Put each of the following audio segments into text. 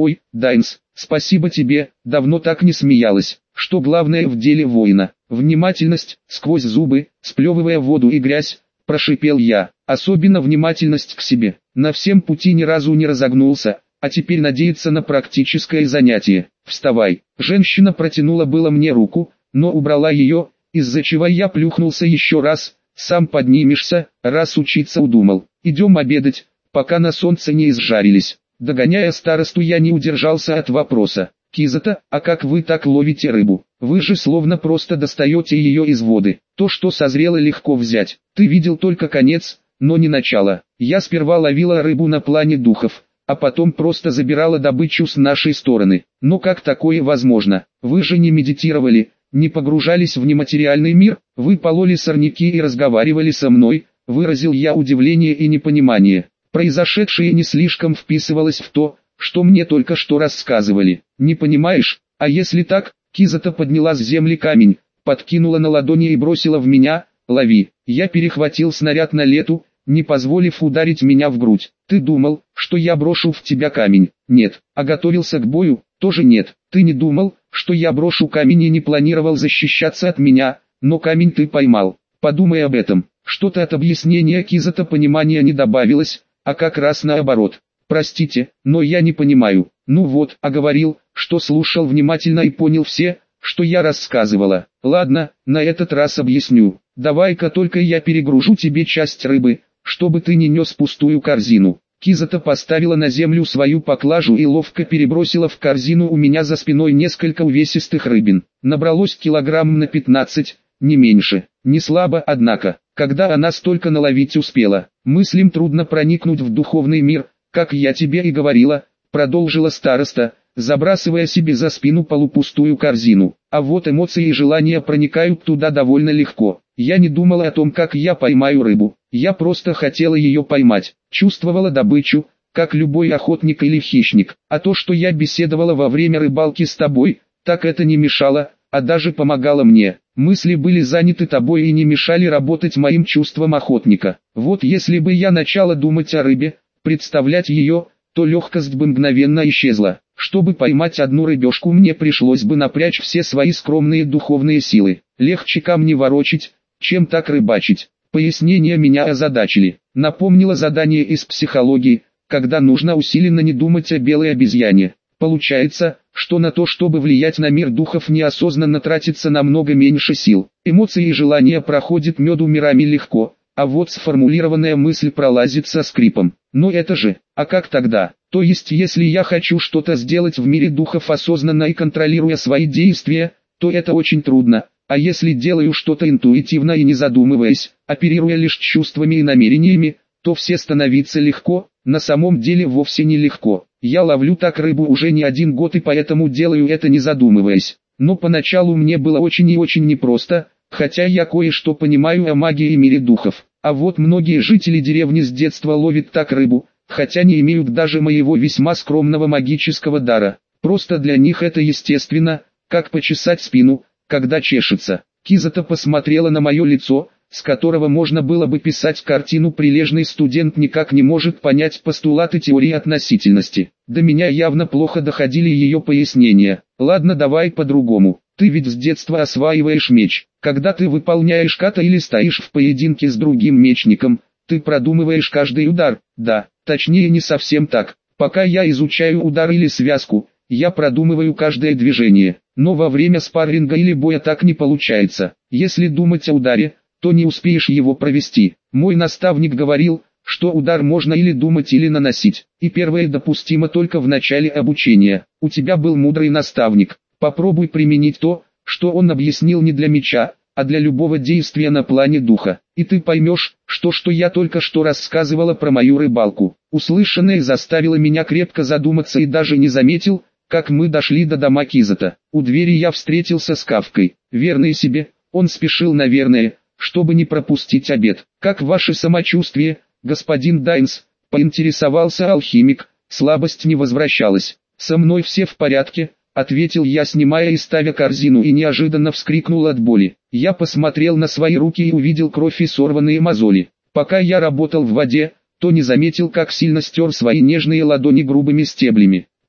Ой, Дайнс, спасибо тебе, давно так не смеялась. Что главное в деле воина? Внимательность, сквозь зубы, сплевывая воду и грязь, прошипел я. Особенно внимательность к себе. На всем пути ни разу не разогнулся, а теперь надеется на практическое занятие. Вставай. Женщина протянула было мне руку, но убрала ее, из-за чего я плюхнулся еще раз. Сам поднимешься, раз учиться удумал. Идем обедать, пока на солнце не изжарились. Догоняя старосту, я не удержался от вопроса. Кизата, а как вы так ловите рыбу? Вы же словно просто достаете ее из воды. То, что созрело, легко взять. Ты видел только конец, но не начало. Я сперва ловила рыбу на плане духов, а потом просто забирала добычу с нашей стороны. Но как такое возможно? Вы же не медитировали, не погружались в нематериальный мир, вы пололи сорняки и разговаривали со мной, выразил я удивление и непонимание. Произошедшее не слишком вписывалось в то, что мне только что рассказывали. Не понимаешь? А если так? Кизата подняла с земли камень, подкинула на ладони и бросила в меня. Лови. Я перехватил снаряд на лету, не позволив ударить меня в грудь. Ты думал, что я брошу в тебя камень? Нет. А готовился к бою? Тоже нет. Ты не думал, что я брошу камень и не планировал защищаться от меня, но камень ты поймал. Подумай об этом. Что-то от объяснения Кизата понимания не добавилось, а как раз наоборот. Простите, но я не понимаю. Ну вот, а говорил, что слушал внимательно и понял все, что я рассказывала. Ладно, на этот раз объясню. Давай-ка только я перегружу тебе часть рыбы, чтобы ты не нес пустую корзину. Кизата поставила на землю свою поклажу и ловко перебросила в корзину у меня за спиной несколько увесистых рыбин. Набралось килограмм на 15, не меньше. Не слабо, однако, когда она столько наловить успела. Мыслям трудно проникнуть в духовный мир, как я тебе и говорила, продолжила староста, забрасывая себе за спину полупустую корзину. А вот эмоции и желания проникают туда довольно легко. Я не думала о том, как я поймаю рыбу. Я просто хотела ее поймать. Чувствовала добычу, как любой охотник или хищник. А то, что я беседовала во время рыбалки с тобой, так это не мешало, а даже помогало мне. Мысли были заняты тобой и не мешали работать моим чувствам охотника. Вот если бы я начала думать о рыбе, представлять ее, то легкость бы мгновенно исчезла. Чтобы поймать одну рыбешку, мне пришлось бы напрячь все свои скромные духовные силы. Легче камни ворочить, чем так рыбачить. Пояснения меня озадачили. Напомнило задание из психологии, когда нужно усиленно не думать о белой обезьяне. Получается, что на то, чтобы влиять на мир духов, неосознанно тратится намного меньше сил. Эмоции и желания проходят меду мирами легко, а вот сформулированная мысль пролазит со скрипом. Но это же, а как тогда? То есть, если я хочу что-то сделать в мире духов осознанно и контролируя свои действия, то это очень трудно. А если делаю что-то интуитивно и не задумываясь, оперируя лишь чувствами и намерениями, то все становится легко. На самом деле вовсе не легко. Я ловлю так рыбу уже не 1 год и поэтому делаю это не задумываясь. Но поначалу мне было очень и очень непросто, хотя я кое-что понимаю о магии и мире духов. А вот многие жители деревни с детства ловят так рыбу, хотя не имеют даже моего весьма скромного магического дара. Просто для них это естественно, как почесать спину, когда чешется. Кизата посмотрела на мое лицо, с которого можно было бы писать картину. Прилежный студент никак не может понять постулаты теории относительности. До меня явно плохо доходили ее пояснения. Ладно, давай по-другому. Ты ведь с детства осваиваешь меч. Когда ты выполняешь ката или стоишь в поединке с другим мечником, ты продумываешь каждый удар. Да, точнее не совсем так. Пока я изучаю удар или связку, я продумываю каждое движение. Но во время спарринга или боя так не получается. Если думать о ударе, то не успеешь его провести. Мой наставник говорил, что удар можно или думать, или наносить. И первое допустимо только в начале обучения. У тебя был мудрый наставник. Попробуй применить то, что он объяснил не для меча, а для любого действия на плане духа. И ты поймешь, что я только что рассказывала про мою рыбалку. Услышанное заставило меня крепко задуматься и даже не заметил, как мы дошли до дома Кизата. У двери я встретился с Кавкой. Верный себе, он спешил, наверное, чтобы не пропустить обед. «Как ваше самочувствие, господин Дайнс?» — поинтересовался алхимик. Слабость не возвращалась. «Со мной все в порядке», — ответил я, снимая и ставя корзину, и неожиданно вскрикнул от боли. Я посмотрел на свои руки и увидел кровь и сорванные мозоли. Пока я работал в воде, то не заметил, как сильно стер свои нежные ладони грубыми стеблями.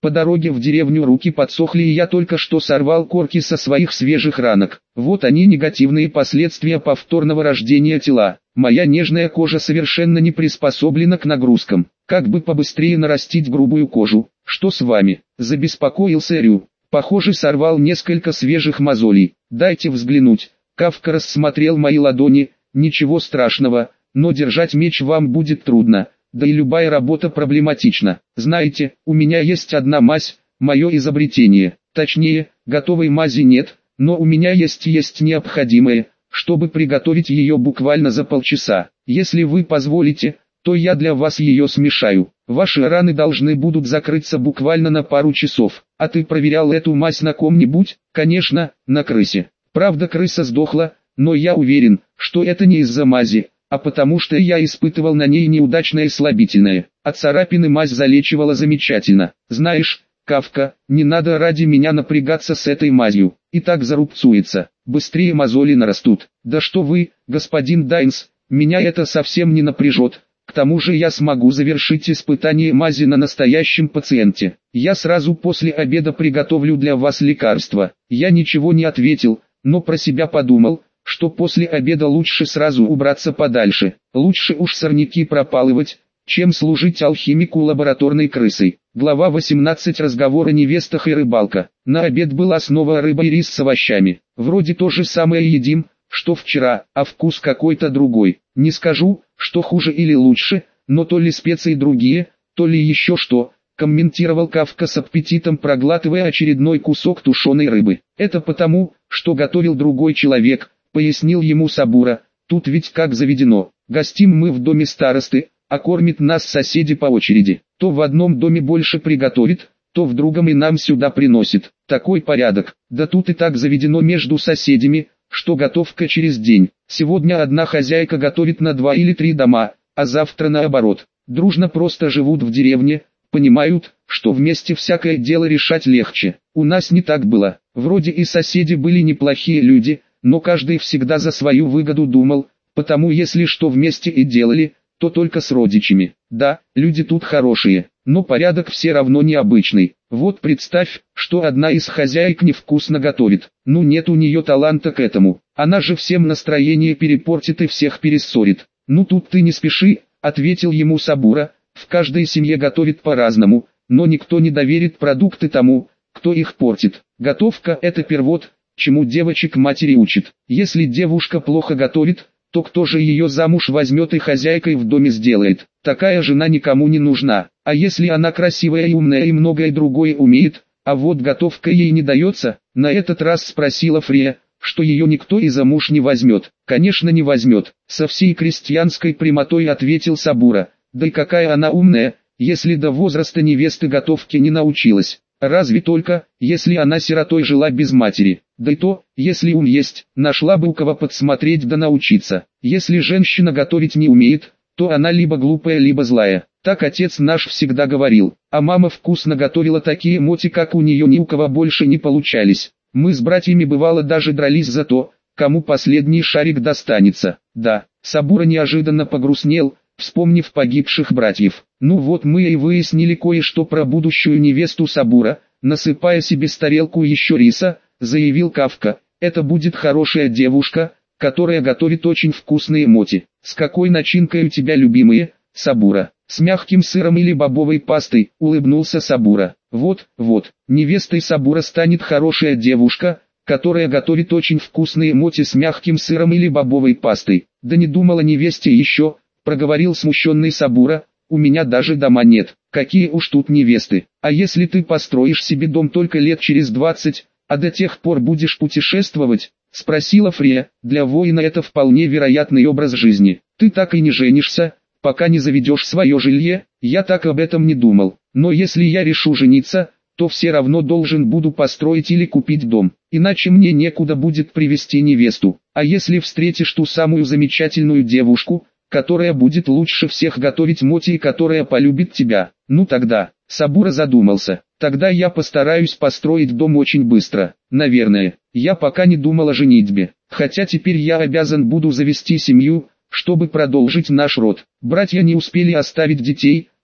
По дороге в деревню руки подсохли, и я только что сорвал корки со своих свежих ранок. Вот они, негативные последствия повторного рождения тела. Моя нежная кожа совершенно не приспособлена к нагрузкам. Как бы побыстрее нарастить грубую кожу. Что с вами? Забеспокоился Рю. Похоже, сорвал несколько свежих мозолей. Дайте взглянуть. Кафка рассмотрел мои ладони. Ничего страшного, но держать меч вам будет трудно. Да и любая работа проблематична. Знаете, у меня есть одна мазь, мое изобретение. Точнее, готовой мази нет, но у меня есть необходимое, чтобы приготовить ее буквально за полчаса. Если вы позволите, то я для вас ее смешаю. Ваши раны должны будут закрыться буквально на пару часов. А ты проверял эту мазь на ком-нибудь? Конечно, на крысе. Правда, крыса сдохла, но я уверен, что это не из-за мази, а потому что я испытывал на ней неудачное слабительное. А царапины мазь залечивала замечательно. Знаешь, Кафка, не надо ради меня напрягаться с этой мазью. И так зарубцуется. Быстрее мозоли нарастут. Да что вы, господин Дайнс, меня это совсем не напряжет. К тому же я смогу завершить испытание мази на настоящем пациенте. Я сразу после обеда приготовлю для вас лекарство. Я ничего не ответил, но про себя подумал, что после обеда лучше сразу убраться подальше. Лучше уж сорняки пропалывать, чем служить алхимику лабораторной крысой. Глава 18. Разговор о невестах и рыбалка. На обед была снова рыба и рис с овощами. Вроде то же самое едим, что вчера, а вкус какой-то другой. Не скажу, что хуже или лучше, но то ли специи другие, то ли еще что, комментировал Кафка с аппетитом, проглатывая очередной кусок тушеной рыбы. Это потому, что готовил другой человек, пояснил ему Сабура. Тут ведь как заведено, гостим мы в доме старосты, а кормит нас соседи по очереди. То в одном доме больше приготовит, то в другом и нам сюда приносит. Такой порядок. Да тут и так заведено между соседями, что готовка через день. Сегодня одна хозяйка готовит на 2 или 3 дома, а завтра наоборот. Дружно просто живут в деревне, понимают, что вместе всякое дело решать легче. У нас не так было. Вроде и соседи были неплохие люди, но каждый всегда за свою выгоду думал, потому если что вместе и делали, то только с родичами. Да, люди тут хорошие, но порядок все равно необычный. Вот представь, что одна из хозяек невкусно готовит. Ну нет у нее таланта к этому. Она же всем настроение перепортит и всех перессорит. Ну тут ты не спеши, ответил ему Сабура. В каждой семье готовит по-разному, но никто не доверит продукты тому, кто их портит. Готовка – это первот, чему девочек матери учит. Если девушка плохо готовит, то кто же ее замуж возьмет и хозяйкой в доме сделает? Такая жена никому не нужна. А если она красивая и умная и многое другое умеет, а вот готовка ей не дается? На этот раз спросила Фрея, что ее никто и замуж не возьмет. Конечно не возьмет, со всей крестьянской прямотой ответил Сабура. Да и какая она умная, если до возраста невесты готовки не научилась. Разве только, если она сиротой жила без матери. Да и то, если ум есть, нашла бы у кого подсмотреть да научиться. Если женщина готовить не умеет, то она либо глупая, либо злая. Так отец наш всегда говорил. А мама вкусно готовила такие моти, как у нее ни у кого больше не получались. Мы с братьями бывало даже дрались за то, кому последний шарик достанется. Да, Сабура неожиданно погрустнел, вспомнив погибших братьев. Ну вот мы и выяснили кое-что про будущую невесту Сабура. Насыпая себе с тарелку еще риса, заявил Кафка. Это будет хорошая девушка, которая готовит очень вкусные моти. С какой начинкой у тебя любимые, Сабура? С мягким сыром или бобовой пастой, улыбнулся Сабура. Вот, невестой Сабура станет хорошая девушка, которая готовит очень вкусные моти с мягким сыром или бобовой пастой. Да не думала невесте еще, проговорил смущенный Сабура. У меня даже дома нет. Какие уж тут невесты. А если ты построишь себе дом только лет через 20, а до тех пор будешь путешествовать? Спросила Фрея. Для воина это вполне вероятный образ жизни. Ты так и не женишься, пока не заведешь свое жилье. Я так об этом не думал. Но если я решу жениться, то все равно должен буду построить или купить дом. Иначе мне некуда будет привезти невесту. А если встретишь ту самую замечательную девушку, которая будет лучше всех готовить моти и которая полюбит тебя, ну тогда, Сабура задумался, тогда я постараюсь построить дом очень быстро, наверное. Я пока не думал о женитьбе, хотя теперь я обязан буду завести семью, чтобы продолжить наш род. Братья не успели оставить детей,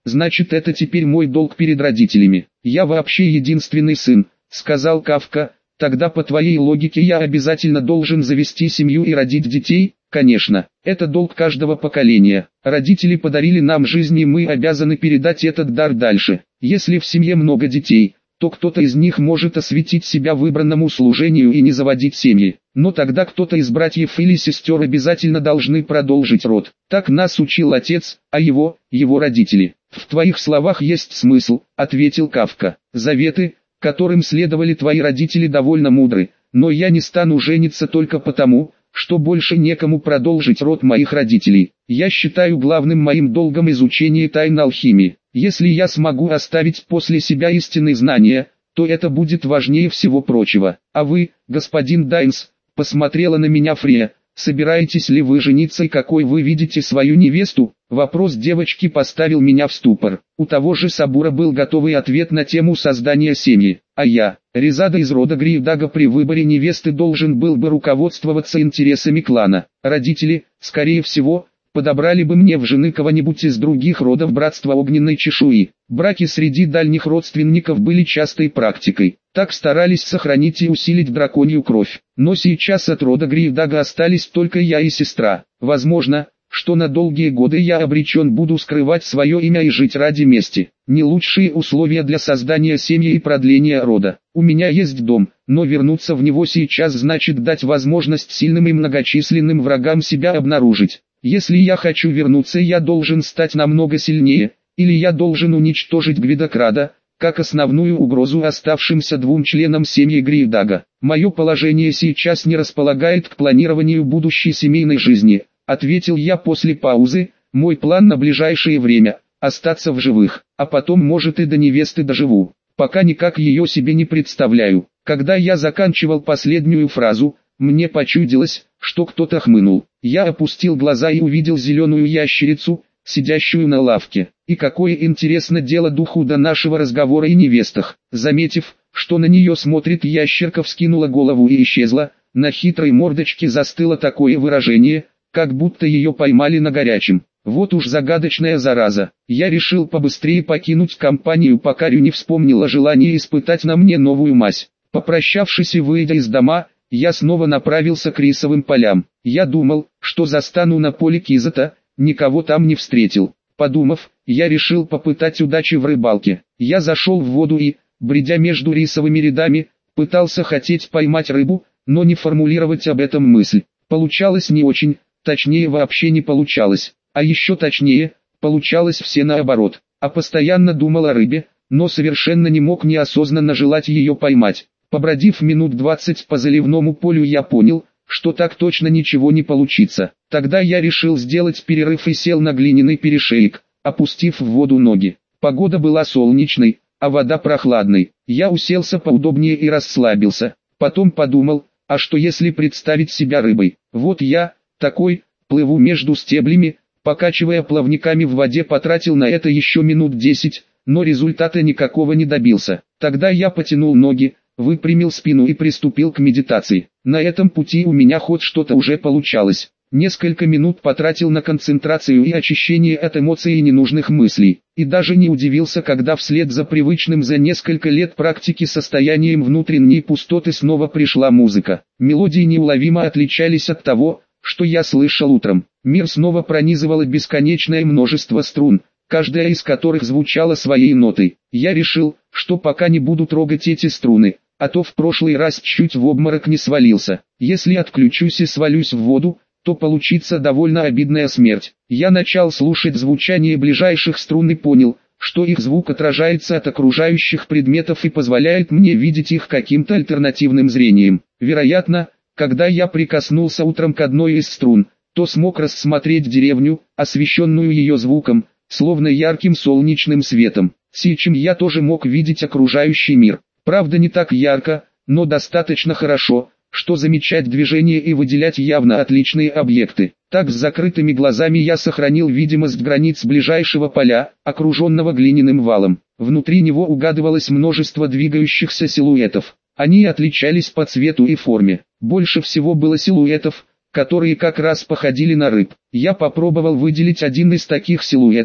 значит это теперь мой долг перед родителями. Я вообще единственный сын, сказал Кафка. Тогда по твоей логике я обязательно должен завести семью и родить детей? Конечно, это долг каждого поколения. Родители подарили нам жизнь и мы обязаны передать этот дар дальше. Если в семье много детей, то кто-то из них может осветить себя выбранному служению и не заводить семьи. Но тогда кто-то из братьев или сестер обязательно должны продолжить род. Так нас учил отец, а его родители. В твоих словах есть смысл, ответил Кафка. Заветы, которым следовали твои родители, довольно мудры, но я не стану жениться только потому, что больше некому продолжить род моих родителей. Я считаю главным моим долгом изучение тайн алхимии. Если я смогу оставить после себя истинные знания, то это будет важнее всего прочего. А вы, господин Дайнс, посмотрела на меня Фрея, собираетесь ли вы жениться и какой вы видите свою невесту? Вопрос девочки поставил меня в ступор. У того же Сабура был готовый ответ на тему создания семьи. А я, Резада из рода Гриевдага, при выборе невесты должен был бы руководствоваться интересами клана. Родители, скорее всего, подобрали бы мне в жены кого-нибудь из других родов братства огненной чешуи. Браки среди дальних родственников были частой практикой. Так старались сохранить и усилить драконью кровь. Но сейчас от рода Гриевдага остались только я и сестра. Возможно, что на долгие годы я обречен буду скрывать свое имя и жить ради мести. Не лучшие условия для создания семьи и продления рода. У меня есть дом, но вернуться в него сейчас значит дать возможность сильным и многочисленным врагам себя обнаружить. Если я хочу вернуться, я должен стать намного сильнее, или я должен уничтожить Гвидокрада, как основную угрозу оставшимся двум членам семьи Гриевдага. Мое положение сейчас не располагает к планированию будущей семейной жизни, ответил я после паузы. Мой план на ближайшее время – остаться в живых, а потом может и до невесты доживу. Пока никак ее себе не представляю. Когда я заканчивал последнюю фразу, мне почудилось, что кто-то хмыкнул. Я опустил глаза и увидел зеленую ящерицу, сидящую на лавке. И какое интересно дело духу до нашего разговора и невестах. Заметив, что на нее смотрит ящерка, вскинула голову и исчезла. На хитрой мордочке застыло такое выражение, как будто ее поймали на горячем. Вот уж загадочная зараза. Я решил побыстрее покинуть компанию, пока Рю не вспомнила желание испытать на мне новую мазь. Попрощавшись и выйдя из дома, я снова направился к рисовым полям. Я думал, что застану на поле Кизата, никого там не встретил. Подумав, я решил попытать удачи в рыбалке. Я зашел в воду и, бредя между рисовыми рядами, пытался хотеть поймать рыбу, но не формулировать об этом мысль. Получалось не очень, точнее вообще не получалось. А еще точнее, получалось все наоборот. А постоянно думал о рыбе, но совершенно не мог неосознанно желать ее поймать. Побродив минут 20 по заливному полю, я понял, что так точно ничего не получится. Тогда я решил сделать перерыв и сел на глиняный перешеек, опустив в воду ноги. Погода была солнечной, а вода прохладной. Я уселся поудобнее и расслабился. Потом подумал, а что если представить себя рыбой? Вот я, такой, плыву между стеблями, покачивая плавниками в воде, потратил на это еще минут 10, но результата никакого не добился. Тогда я потянул ноги, выпрямил спину и приступил к медитации. На этом пути у меня хоть что-то уже получалось. Несколько минут потратил на концентрацию и очищение от эмоций и ненужных мыслей. И даже не удивился, когда вслед за привычным за несколько лет практики состоянием внутренней пустоты снова пришла музыка. Мелодии неуловимо отличались от того, что я слышал утром. Мир снова пронизывало бесконечное множество струн, каждая из которых звучала своей нотой. Я решил, что пока не буду трогать эти струны, а то в прошлый раз чуть в обморок не свалился. Если отключусь и свалюсь в воду, то получится довольно обидная смерть. Я начал слушать звучание ближайших струн и понял, что их звук отражается от окружающих предметов и позволяет мне видеть их каким-то альтернативным зрением. Вероятно, когда я прикоснулся утром к одной из струн, то смог рассмотреть деревню, освещенную ее звуком, словно ярким солнечным светом. Сейчас я тоже мог видеть окружающий мир. Правда, не так ярко, но достаточно хорошо, что замечать движение и выделять явно отличные объекты. Так с закрытыми глазами я сохранил видимость границ ближайшего поля, окруженного глиняным валом. Внутри него угадывалось множество двигающихся силуэтов. Они отличались по цвету и форме. Больше всего было силуэтов, которые как раз походили на рыб. Я попробовал выделить один из таких силуэтов,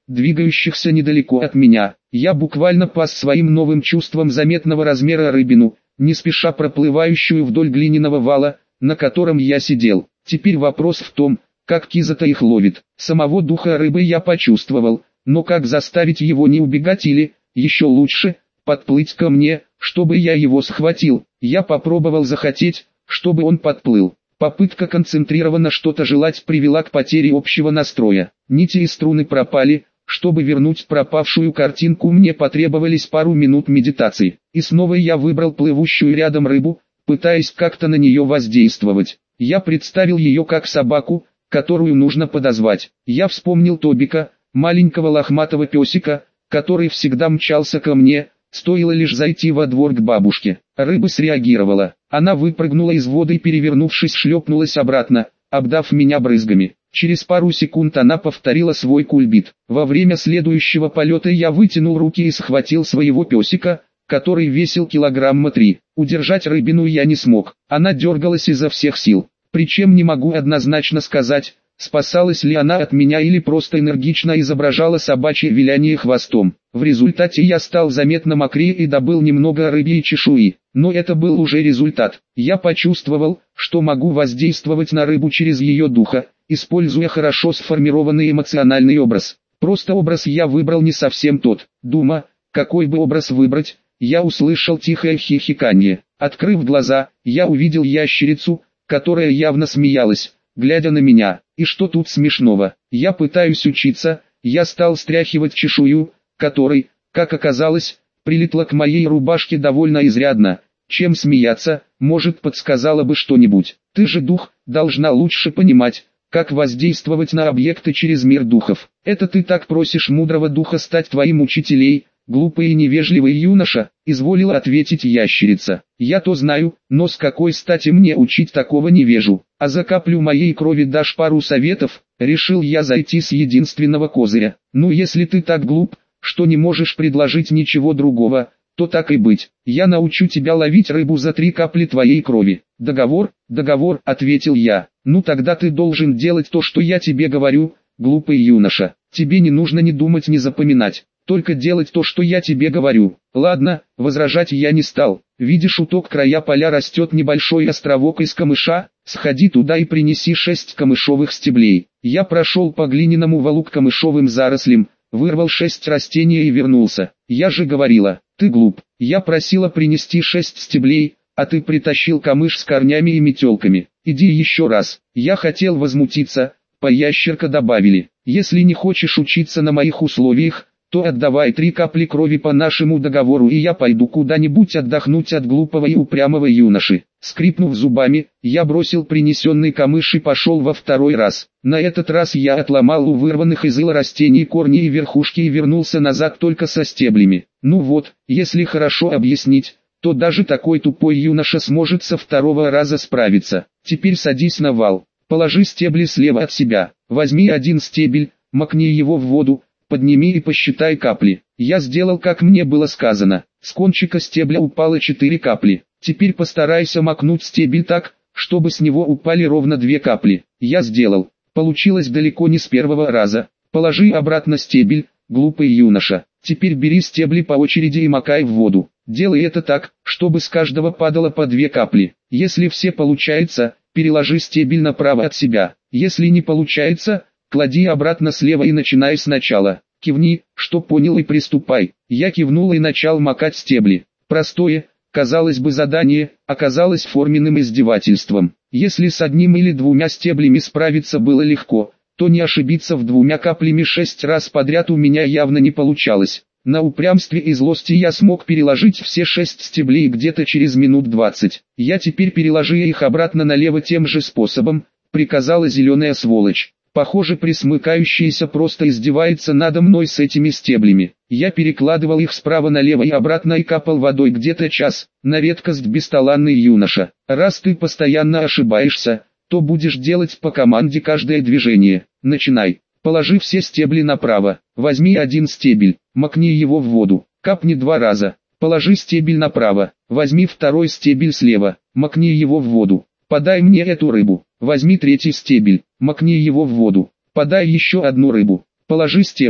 двигающихся недалеко от меня. Я буквально пас своим новым чувством заметного размера рыбину, не спеша проплывающую вдоль глиняного вала, на котором я сидел. Теперь вопрос в том, как киза-то их ловит. Самого духа рыбы я почувствовал, но как заставить его не убегать или, еще лучше, подплыть ко мне, чтобы я его схватил. Я попробовал захотеть, чтобы он подплыл. Попытка концентрированно что-то желать привела к потере общего настроя. Нити и струны пропали. Чтобы вернуть пропавшую картинку, мне потребовались пару минут медитации. И снова я выбрал плывущую рядом рыбу, пытаясь как-то на нее воздействовать. Я представил ее как собаку, которую нужно подозвать. Я вспомнил Тобика, маленького лохматого песика, который всегда мчался ко мне, стоило лишь зайти во двор к бабушке. Рыба среагировала. Она выпрыгнула из воды и, перевернувшись, шлепнулась обратно, обдав меня брызгами. Через пару секунд она повторила свой кульбит. Во время следующего полета я вытянул руки и схватил своего песика, который весил 3 килограмма. Удержать рыбину я не смог. Она дергалась изо всех сил. Причем не могу однозначно сказать, спасалась ли она от меня или просто энергично изображала собачье виляние хвостом. В результате я стал заметно мокрее и добыл немного рыбьей чешуи. Но это был уже результат. Я почувствовал, что могу воздействовать на рыбу через ее духа, используя хорошо сформированный эмоциональный образ. Просто образ я выбрал не совсем тот. Дума, какой бы образ выбрать, я услышал тихое хихиканье. Открыв глаза, я увидел ящерицу, которая явно смеялась, глядя на меня. И что тут смешного? Я пытаюсь учиться, я стал стряхивать чешую, которой, как оказалось, прилипла к моей рубашке довольно изрядно. Чем смеяться, может, подсказала бы что-нибудь. Ты же дух, должна лучше понимать, как воздействовать на объекты через мир духов. Это ты так просишь мудрого духа стать твоим учителем, глупый и невежливый юноша, изволила ответить ящерица. Я-то знаю, но с какой стати мне учить такого невежу? А за каплю моей крови дашь пару советов? Решил я зайти с единственного козыря. Ну если ты так глуп, что не можешь предложить ничего другого, то так и быть. Я научу тебя ловить рыбу за 3 капли твоей крови. Договор? Договор, ответил я. Ну тогда ты должен делать то, что я тебе говорю, глупый юноша. Тебе не нужно ни думать, ни запоминать. Только делать то, что я тебе говорю. Ладно, возражать я не стал. Видишь, у ток края поля растет небольшой островок из камыша, сходи туда и принеси 6 камышовых стеблей. Я прошел по глиняному валу к камышовым зарослям, вырвал 6 растений и вернулся. Я же говорила, ты глуп. Я просила принести 6 стеблей, а ты притащил камыш с корнями и метелками. Иди еще раз. Я хотел возмутиться, поящерка добавили. Если не хочешь учиться на моих условиях, то отдавай 3 капли крови по нашему договору, и я пойду куда-нибудь отдохнуть от глупого и упрямого юноши. Скрипнув зубами, я бросил принесенный камыш и пошел во второй раз. На этот раз я отломал у вырванных из ила растений корни и верхушки и вернулся назад только со стеблями. Ну вот, если хорошо объяснить, то даже такой тупой юноша сможет со второго раза справиться. Теперь садись на вал, положи стебли слева от себя, возьми один стебель, макни его в воду, подними и посчитай капли. Я сделал, как мне было сказано. С кончика стебля упало 4 капли. Теперь постарайся макнуть стебель так, чтобы с него упали ровно 2 капли. Я сделал. Получилось далеко не с первого раза. Положи обратно стебель, глупый юноша. Теперь бери стебли по очереди и макай в воду. Делай это так, чтобы с каждого падало по 2 капли. Если все получается, переложи стебель направо от себя. Если не получается, клади обратно слева и начинай сначала. Кивни, что понял, и приступай. Я кивнул и начал макать стебли. Простое, казалось бы, задание, оказалось форменным издевательством. Если с одним или 2 стеблями справиться было легко, то не ошибиться в 2 каплями 6 раз подряд у меня явно не получалось. На упрямстве и злости я смог переложить все 6 стеблей где-то через минут 20. Я теперь переложи их обратно налево тем же способом, приказала зеленая сволочь. Похоже, присмыкающийся просто издевается надо мной с этими стеблями. Я перекладывал их справа налево и обратно и капал водой где-то час, на редкость бесталанный юноша. Раз ты постоянно ошибаешься, то будешь делать по команде каждое движение. Начинай. Положи все стебли направо. Возьми один стебель, макни его в воду, капни 2 раза. Положи стебель направо. Возьми второй стебель слева, макни его в воду. Подай мне эту рыбу. Возьми 3-й стебель, макни его в воду. Подай еще одну рыбу. Положи стебли.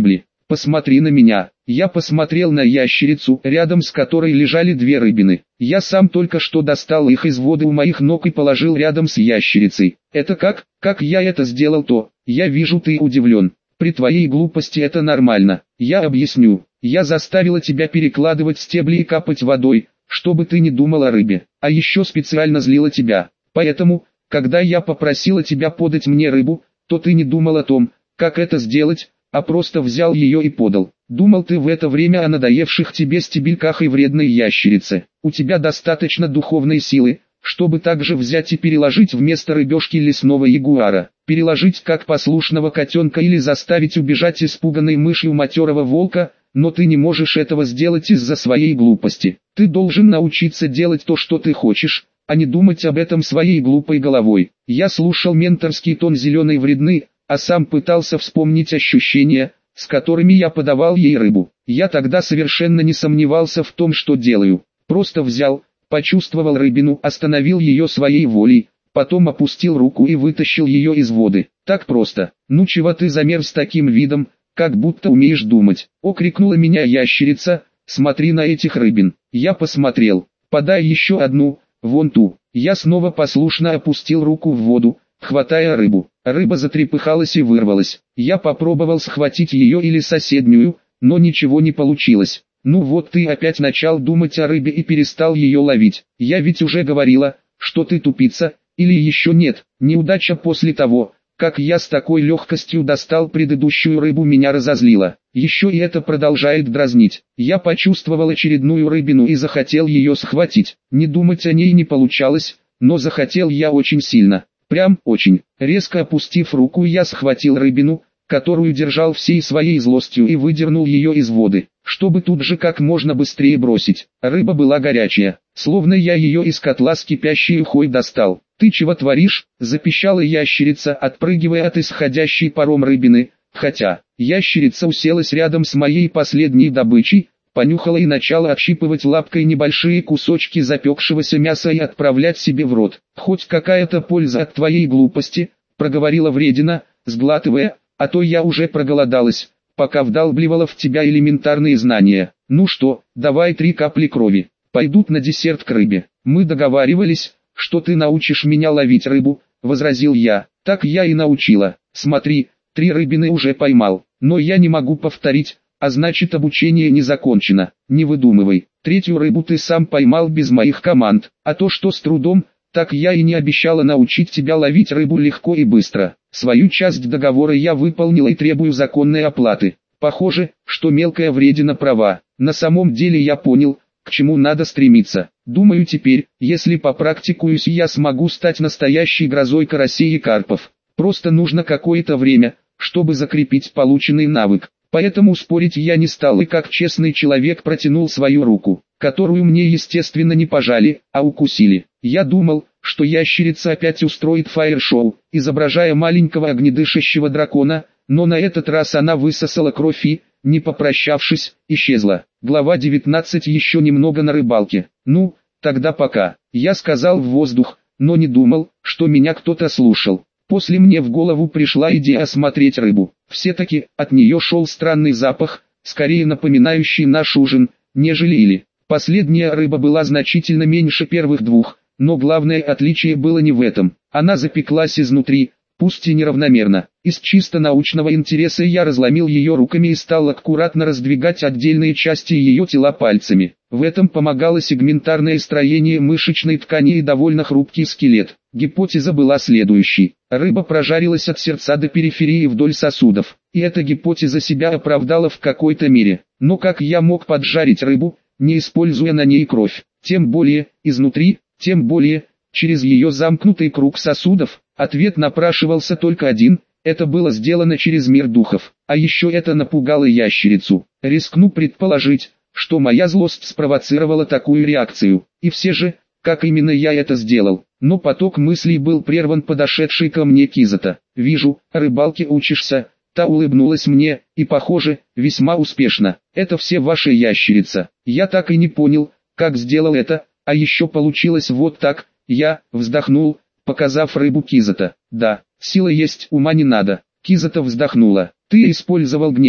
Посмотри на меня. Я посмотрел на ящерицу, рядом с которой лежали две рыбины. Я сам только что достал их из воды у моих ног и положил рядом с ящерицей. Это как? Как я это сделал, то? Я вижу, ты удивлен. При твоей глупости это нормально. Я объясню. Я заставила тебя перекладывать стебли и капать водой, чтобы ты не думал о рыбе. А еще специально злила тебя. Поэтому, когда я попросила тебя подать мне рыбу, то ты не думал о том, как это сделать, а просто взял ее и подал. Думал ты в это время о надоевших тебе стебельках и вредной ящерице. У тебя достаточно духовной силы, чтобы также взять и переложить вместо рыбешки лесного ягуара. Переложить как послушного котенка или заставить убежать испуганной мышью матерого волка, но ты не можешь этого сделать из-за своей глупости. Ты должен научиться делать то, что ты хочешь, а не думать об этом своей глупой головой. Я слушал менторский тон зеленой вредны, а сам пытался вспомнить ощущения, с которыми я подавал ей рыбу. Я тогда совершенно не сомневался в том, что делаю. Просто взял, почувствовал рыбину, остановил ее своей волей, потом опустил руку и вытащил ее из воды. Так просто. Ну чего ты замер с таким видом, как будто умеешь думать? Окрикнула меня ящерица, смотри на этих рыбин. Я посмотрел. Подай еще одну, вон ту. Я снова послушно опустил руку в воду, хватая рыбу. Рыба затрепыхалась и вырвалась. Я попробовал схватить ее или соседнюю, но ничего не получилось. Ну вот ты опять начал думать о рыбе и перестал ее ловить. Я ведь уже говорила, что ты тупица, или еще нет. Неудача после того, как я с такой легкостью достал предыдущую рыбу, меня разозлила. Еще и это продолжает дразнить. Я почувствовал очередную рыбину и захотел ее схватить. Не думать о ней не получалось, но захотел я очень сильно. Прям очень. Резко опустив руку, я схватил рыбину, которую держал всей своей злостью, и выдернул ее из воды, чтобы тут же как можно быстрее бросить. Рыба была горячая, словно я ее из котла с кипящей ухой достал. «Ты чего творишь?» – запищала ящерица, отпрыгивая от исходящей паром рыбины, хотя ящерица уселась рядом с моей последней добычей, понюхала и начала отщипывать лапкой небольшие кусочки запекшегося мяса и отправлять себе в рот. «Хоть какая-то польза от твоей глупости», – проговорила вредина, сглатывая, «а то я уже проголодалась, пока вдалбливала в тебя элементарные знания. Ну что, давай 3 капли крови, пойдут на десерт к рыбе». «Мы договаривались, что ты научишь меня ловить рыбу», – возразил я. «Так я и научила. Смотри, 3 рыбины уже поймал, но я не могу повторить, а значит обучение не закончено. Не выдумывай, 3-ю рыбу ты сам поймал без моих команд, а то что с трудом, так я и не обещала научить тебя ловить рыбу легко и быстро. Свою часть договора я выполнила и требую законной оплаты». Похоже, что мелкая вредина права. На самом деле я понял, к чему надо стремиться. Думаю, теперь, если попрактикуюсь, я смогу стать настоящей грозой карасей и карпов. Просто нужно какое-то время, чтобы закрепить полученный навык. Поэтому спорить я не стал и как честный человек протянул свою руку, которую мне естественно не пожали, а укусили. Я думал, что ящерица опять устроит фаер-шоу, изображая маленького огнедышащего дракона, но на этот раз она высосала кровь и, не попрощавшись, исчезла. Глава 19. Еще немного на рыбалке. «Ну, тогда пока», я сказал в воздух, но не думал, что меня кто-то слушал. После мне в голову пришла идея осмотреть рыбу. Все-таки от нее шел странный запах, скорее напоминающий наш ужин, нежели или. Последняя рыба была значительно меньше первых 2, но главное отличие было не в этом. Она запеклась изнутри, пусть и неравномерно. Из чисто научного интереса я разломил ее руками и стал аккуратно раздвигать отдельные части ее тела пальцами. В этом помогало сегментарное строение мышечной ткани и довольно хрупкий скелет. Гипотеза была следующей. Рыба прожарилась от сердца до периферии вдоль сосудов. И эта гипотеза себя оправдала в какой-то мере. Но как я мог поджарить рыбу, не используя на ней кровь? Тем более, изнутри, тем более, через ее замкнутый круг сосудов. Ответ напрашивался только один. Это было сделано через мир духов. А еще это напугало ящерицу. Рискну предположить, что моя злость спровоцировала такую реакцию. И все же, как именно я это сделал? Но поток мыслей был прерван подошедшей ко мне Кизата. «Вижу, рыбалке учишься». Та улыбнулась мне, и похоже, весьма успешно. «Это все ваша ящерица». Я так и не понял, как сделал это, а еще получилось вот так. Я вздохнул, показав рыбу Кизата. «Да, сила есть, ума не надо». Кизата вздохнула. «Ты использовал гнев,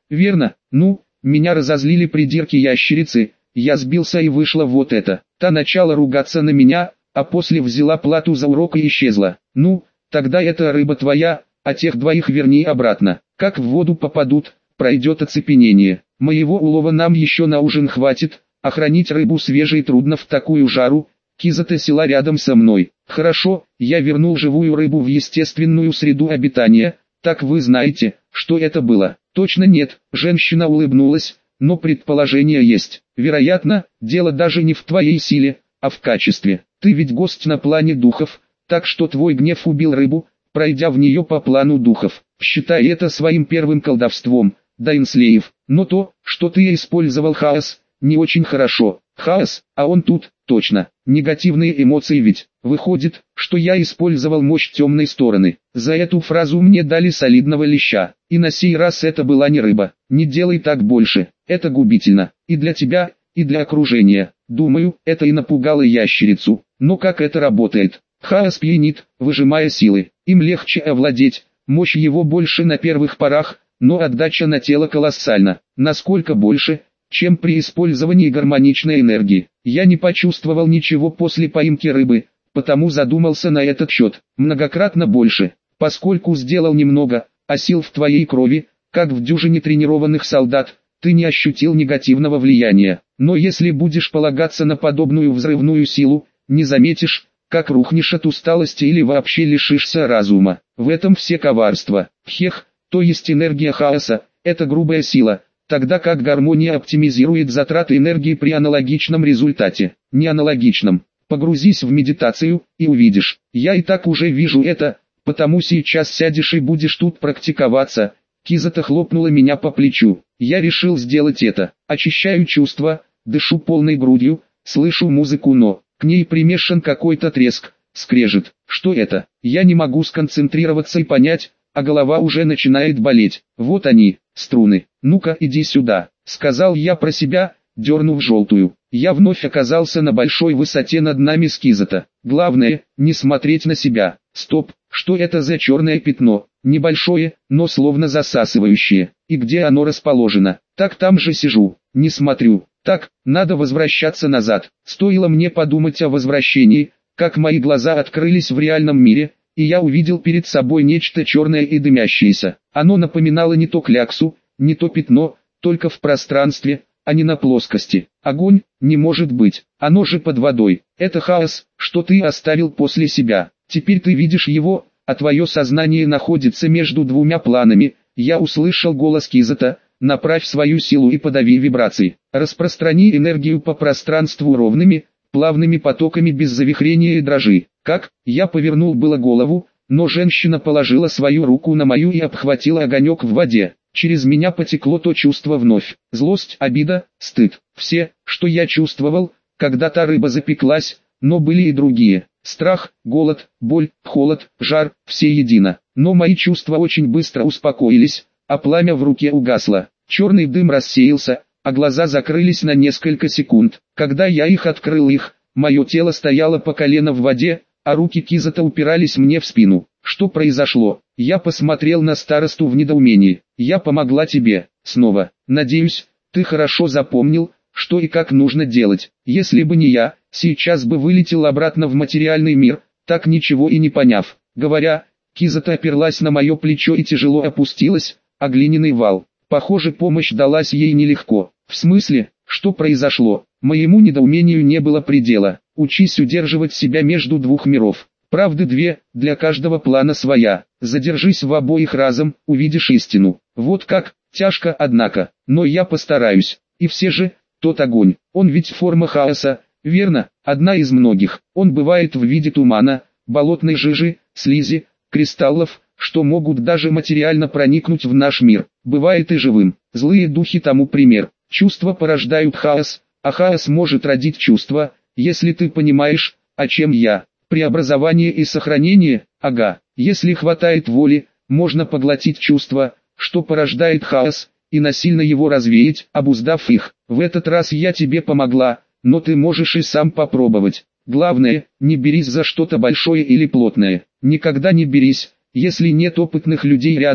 верно? Ну, меня разозлили придирки ящерицы, я сбился и вышло вот это. Та начала ругаться на меня, а после взяла плату за урок и исчезла. Ну, тогда эта рыба твоя, а тех двоих верни обратно. Как в воду попадут, пройдет оцепенение. Моего улова нам еще на ужин хватит, а хранить рыбу свежей трудно в такую жару. Кизата села рядом со мной. Хорошо, я вернул живую рыбу в естественную среду обитания. Так вы знаете, что это было? Точно нет, женщина улыбнулась, но предположение есть. Вероятно, дело даже не в твоей силе, а в качестве. Ты ведь гость на плане духов, так что твой гнев убил рыбу, пройдя в нее по плану духов. Считай это своим первым колдовством, Дайнслеев. Но то, что ты использовал хаос, не очень хорошо. Хаос, а он тут, точно. Негативные эмоции ведь. Выходит, что я использовал мощь темной стороны. За эту фразу мне дали солидного леща. И на сей раз это была не рыба. Не делай так больше. Это губительно. И для тебя, и для окружения. Думаю, это и напугало ящерицу. Но как это работает? Хаос пьянит, выжимая силы. Им легче овладеть. Мощь его больше на первых порах, но отдача на тело колоссальна. Насколько больше, чем при использовании гармоничной энергии. Я не почувствовал ничего после поимки рыбы, потому задумался на этот счет. Многократно больше, поскольку сделал немного, а сил в твоей крови, как в дюжине тренированных солдат, ты не ощутил негативного влияния. Но если будешь полагаться на подобную взрывную силу, не заметишь, как рухнешь от усталости или вообще лишишься разума. В этом все коварство. Хех, то есть энергия хаоса, это грубая сила, тогда как гармония оптимизирует затраты энергии при аналогичном результате. Неаналогичном. Погрузись в медитацию и увидишь. Я и так уже вижу это, потому сейчас сядешь и будешь тут практиковаться. Кизата хлопнула меня по плечу. Я решил сделать это. Очищаю чувства, дышу полной грудью, слышу музыку, но к ней примешан какой-то треск, скрежет. Что это? Я не могу сконцентрироваться и понять, а голова уже начинает болеть. Вот они, струны. Ну-ка иди сюда, сказал я про себя, дернув желтую. Я вновь оказался на большой высоте над нами с Кизата. Главное, не смотреть на себя. Стоп, что это за черное пятно? Небольшое, но словно засасывающее. И где оно расположено? Так там же сижу, не смотрю. Так, надо возвращаться назад. Стоило мне подумать о возвращении, как мои глаза открылись в реальном мире, и я увидел перед собой нечто черное и дымящееся. Оно напоминало не то кляксу, не то пятно, только в пространстве, а не на плоскости. Огонь, не может быть, оно же под водой. Это хаос, что ты оставил после себя. Теперь ты видишь его, а твое сознание находится между двумя планами. Я услышал голос Кизата: направь свою силу и подави вибрации. Распространи энергию по пространству ровными, плавными потоками без завихрения и дрожи. Как? Я повернул было голову, но женщина положила свою руку на мою и обхватила огонек в воде. Через меня потекло то чувство вновь. Злость, обида, стыд. Все, что я чувствовал, когда та рыба запеклась, но были и другие. Страх, голод, боль, холод, жар, все едино. Но мои чувства очень быстро успокоились, а пламя в руке угасло. Черный дым рассеялся, а глаза закрылись на несколько секунд. Когда я открыл их, мое тело стояло по колено в воде, а руки Кизата упирались мне в спину. Что произошло? Я посмотрел на старосту в недоумении. Я помогла тебе. Снова. Надеюсь, ты хорошо запомнил, что и как нужно делать. Если бы не я, сейчас бы вылетел обратно в материальный мир, так ничего и не поняв. Говоря, Кизата оперлась на мое плечо и тяжело опустилась, а глиняный вал. Похоже, помощь далась ей нелегко. В смысле, что произошло? Моему недоумению не было предела. Учись удерживать себя между двух миров. Правды две, для каждого плана своя. Задержись в обоих разом, увидишь истину. Вот как, тяжко однако, но я постараюсь. И все же, тот огонь, он ведь форма хаоса, верно? Одна из многих. Он бывает в виде тумана, болотной жижи, слизи, кристаллов, что могут даже материально проникнуть в наш мир. Бывает и живым. Злые духи тому пример. Чувства порождают хаос, а хаос может родить чувства, если ты понимаешь, о чем я. Преобразование и сохранение, ага. Если хватает воли, можно поглотить чувства, что порождает хаос, и насильно его развеять, обуздав их. В этот раз я тебе помогла, но ты можешь и сам попробовать. Главное, не берись за что-то большое или плотное. Никогда не берись, если нет опытных людей рядом,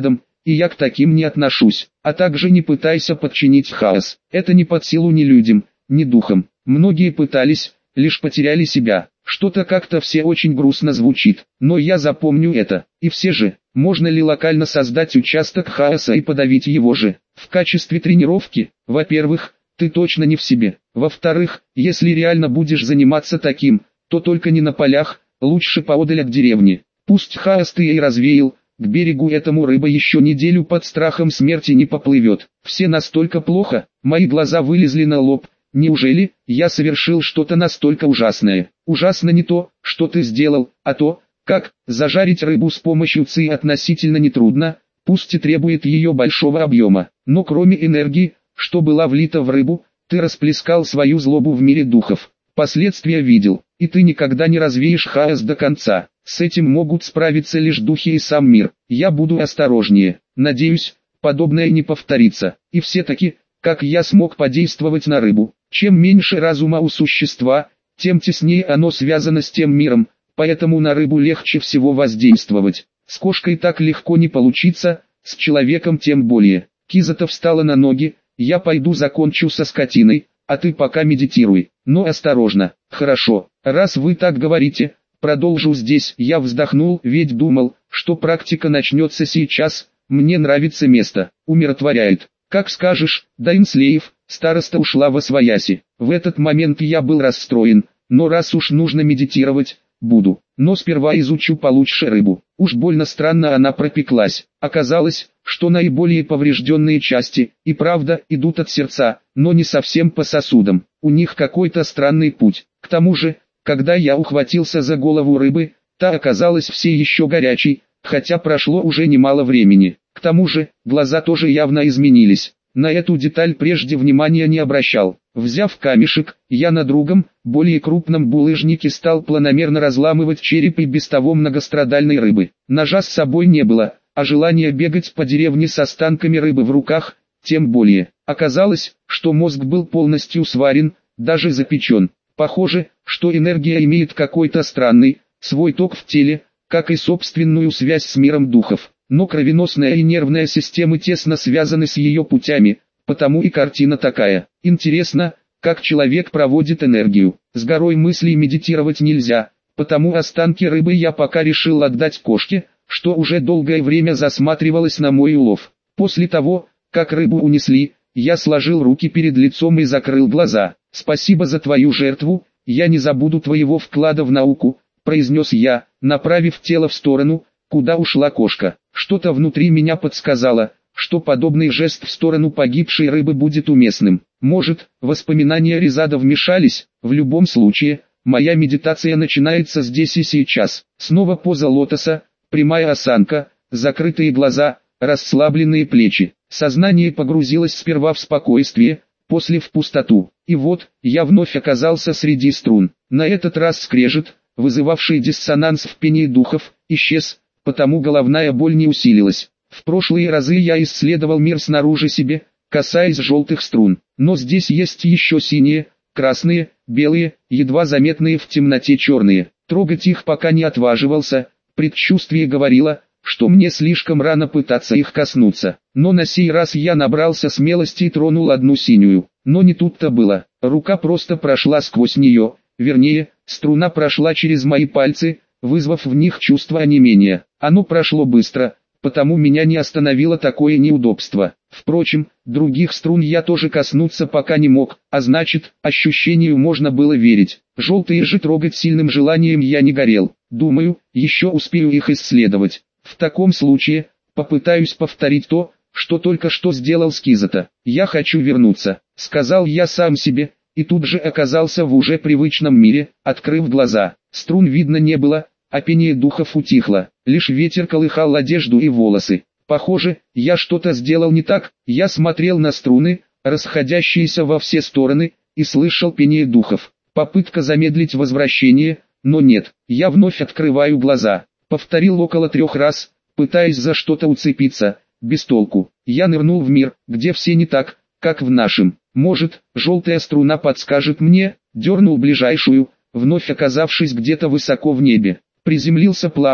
и я к таким не отношусь. А также не пытайся подчинить хаос. Это не под силу ни людям, ни духам. Многие пытались, лишь потеряли себя. Что-то как-то все очень грустно звучит, но я запомню это. И все же, можно ли локально создать участок хаоса и подавить его же? В качестве тренировки, во-первых, ты точно не в себе. Во-вторых, если реально будешь заниматься таким, то только не на полях, лучше поодаль от деревни. Пусть хаос ты и развеял, к берегу этому рыба еще неделю под страхом смерти не поплывет. Все настолько плохо, мои глаза вылезли на лоб. Неужели я совершил что-то настолько ужасное? Ужасно не то, что ты сделал, а то, как зажарить рыбу с помощью ЦИ относительно нетрудно, пусть и требует ее большого объема. Но кроме энергии, что была влита в рыбу, ты расплескал свою злобу в мире духов. Последствия видел, и ты никогда не развеешь хаос до конца. С этим могут справиться лишь духи и сам мир. Я буду осторожнее. Надеюсь, подобное не повторится. И все-таки, как я смог подействовать на рыбу? Чем меньше разума у существа, тем теснее оно связано с тем миром, поэтому на рыбу легче всего воздействовать. С кошкой так легко не получится, с человеком тем более. Кизата встала на ноги. Я пойду закончу со скотиной, а ты пока медитируй, но осторожно. Хорошо, раз вы так говорите, продолжу здесь. Я вздохнул, ведь думал, что практика начнется сейчас. Мне нравится место, умиротворяет. Как скажешь, Дайнслеев. Староста ушла восвояси. В этот момент я был расстроен, но раз уж нужно медитировать, буду. Но сперва изучу получше рыбу. Уж больно странно она пропеклась. Оказалось, что наиболее поврежденные части, и правда, идут от сердца, но не совсем по сосудам. У них какой-то странный путь. К тому же, когда я ухватился за голову рыбы, та оказалась все еще горячей, хотя прошло уже немало времени. К тому же, глаза тоже явно изменились. На эту деталь прежде внимания не обращал. Взяв камешек, я на другом, более крупном булыжнике стал планомерно разламывать череп и без того многострадальной рыбы. Ножа с собой не было, а желание бегать по деревне с останками рыбы в руках, тем более. Оказалось, что мозг был полностью сварен, даже запечен. Похоже, что энергия имеет какой-то странный, свой ток в теле, как и собственную связь с миром духов. Но кровеносная и нервная системы тесно связаны с ее путями, потому и картина такая. Интересно, как человек проводит энергию. С горой мыслей медитировать нельзя, потому останки рыбы я пока решил отдать кошке, что уже долгое время засматривалась на мой улов. После того, как рыбу унесли, я сложил руки перед лицом и закрыл глаза. «Спасибо за твою жертву, я не забуду твоего вклада в науку», произнес я, направив тело в сторону, куда ушла кошка. Что-то внутри меня подсказало, что подобный жест в сторону погибшей рыбы будет уместным. Может, воспоминания Резада вмешались? В любом случае, моя медитация начинается здесь и сейчас. Снова поза лотоса, прямая осанка, закрытые глаза, расслабленные плечи. Сознание погрузилось сперва в спокойствие, после в пустоту. И вот, я вновь оказался среди струн. На этот раз скрежет, вызывавший диссонанс в пении духов, исчез, потому головная боль не усилилась. В прошлые разы я исследовал мир снаружи себе, касаясь желтых струн, но здесь есть еще синие, красные, белые, едва заметные в темноте черные. Трогать их пока не отваживался, предчувствие говорило, что мне слишком рано пытаться их коснуться. Но на сей раз я набрался смелости и тронул одну синюю. Но не тут-то было, рука просто прошла сквозь нее, вернее, струна прошла через мои пальцы, вызвав в них чувство онемения. Оно прошло быстро, потому меня не остановило такое неудобство. Впрочем, других струн я тоже коснуться пока не мог, а значит, ощущению можно было верить. Желтые же трогать сильным желанием я не горел. Думаю, еще успею их исследовать. В таком случае, попытаюсь повторить то, что только что сделал с Кизата. «Я хочу вернуться», — сказал я сам себе, и тут же оказался в уже привычном мире, открыв глаза. Струн видно не было, а пение духов утихло, лишь ветер колыхал одежду и волосы. Похоже, я что-то сделал не так. Я смотрел на струны, расходящиеся во все стороны, и слышал пение духов. Попытка замедлить возвращение, но нет, я вновь открываю глаза. Повторил около 3 раз, пытаясь за что-то уцепиться, без толку. Я нырнул в мир, где все не так, как в нашем. Может, желтая струна подскажет мне, дернул ближайшую, вновь оказавшись где-то высоко в небе. Приземлился плавно,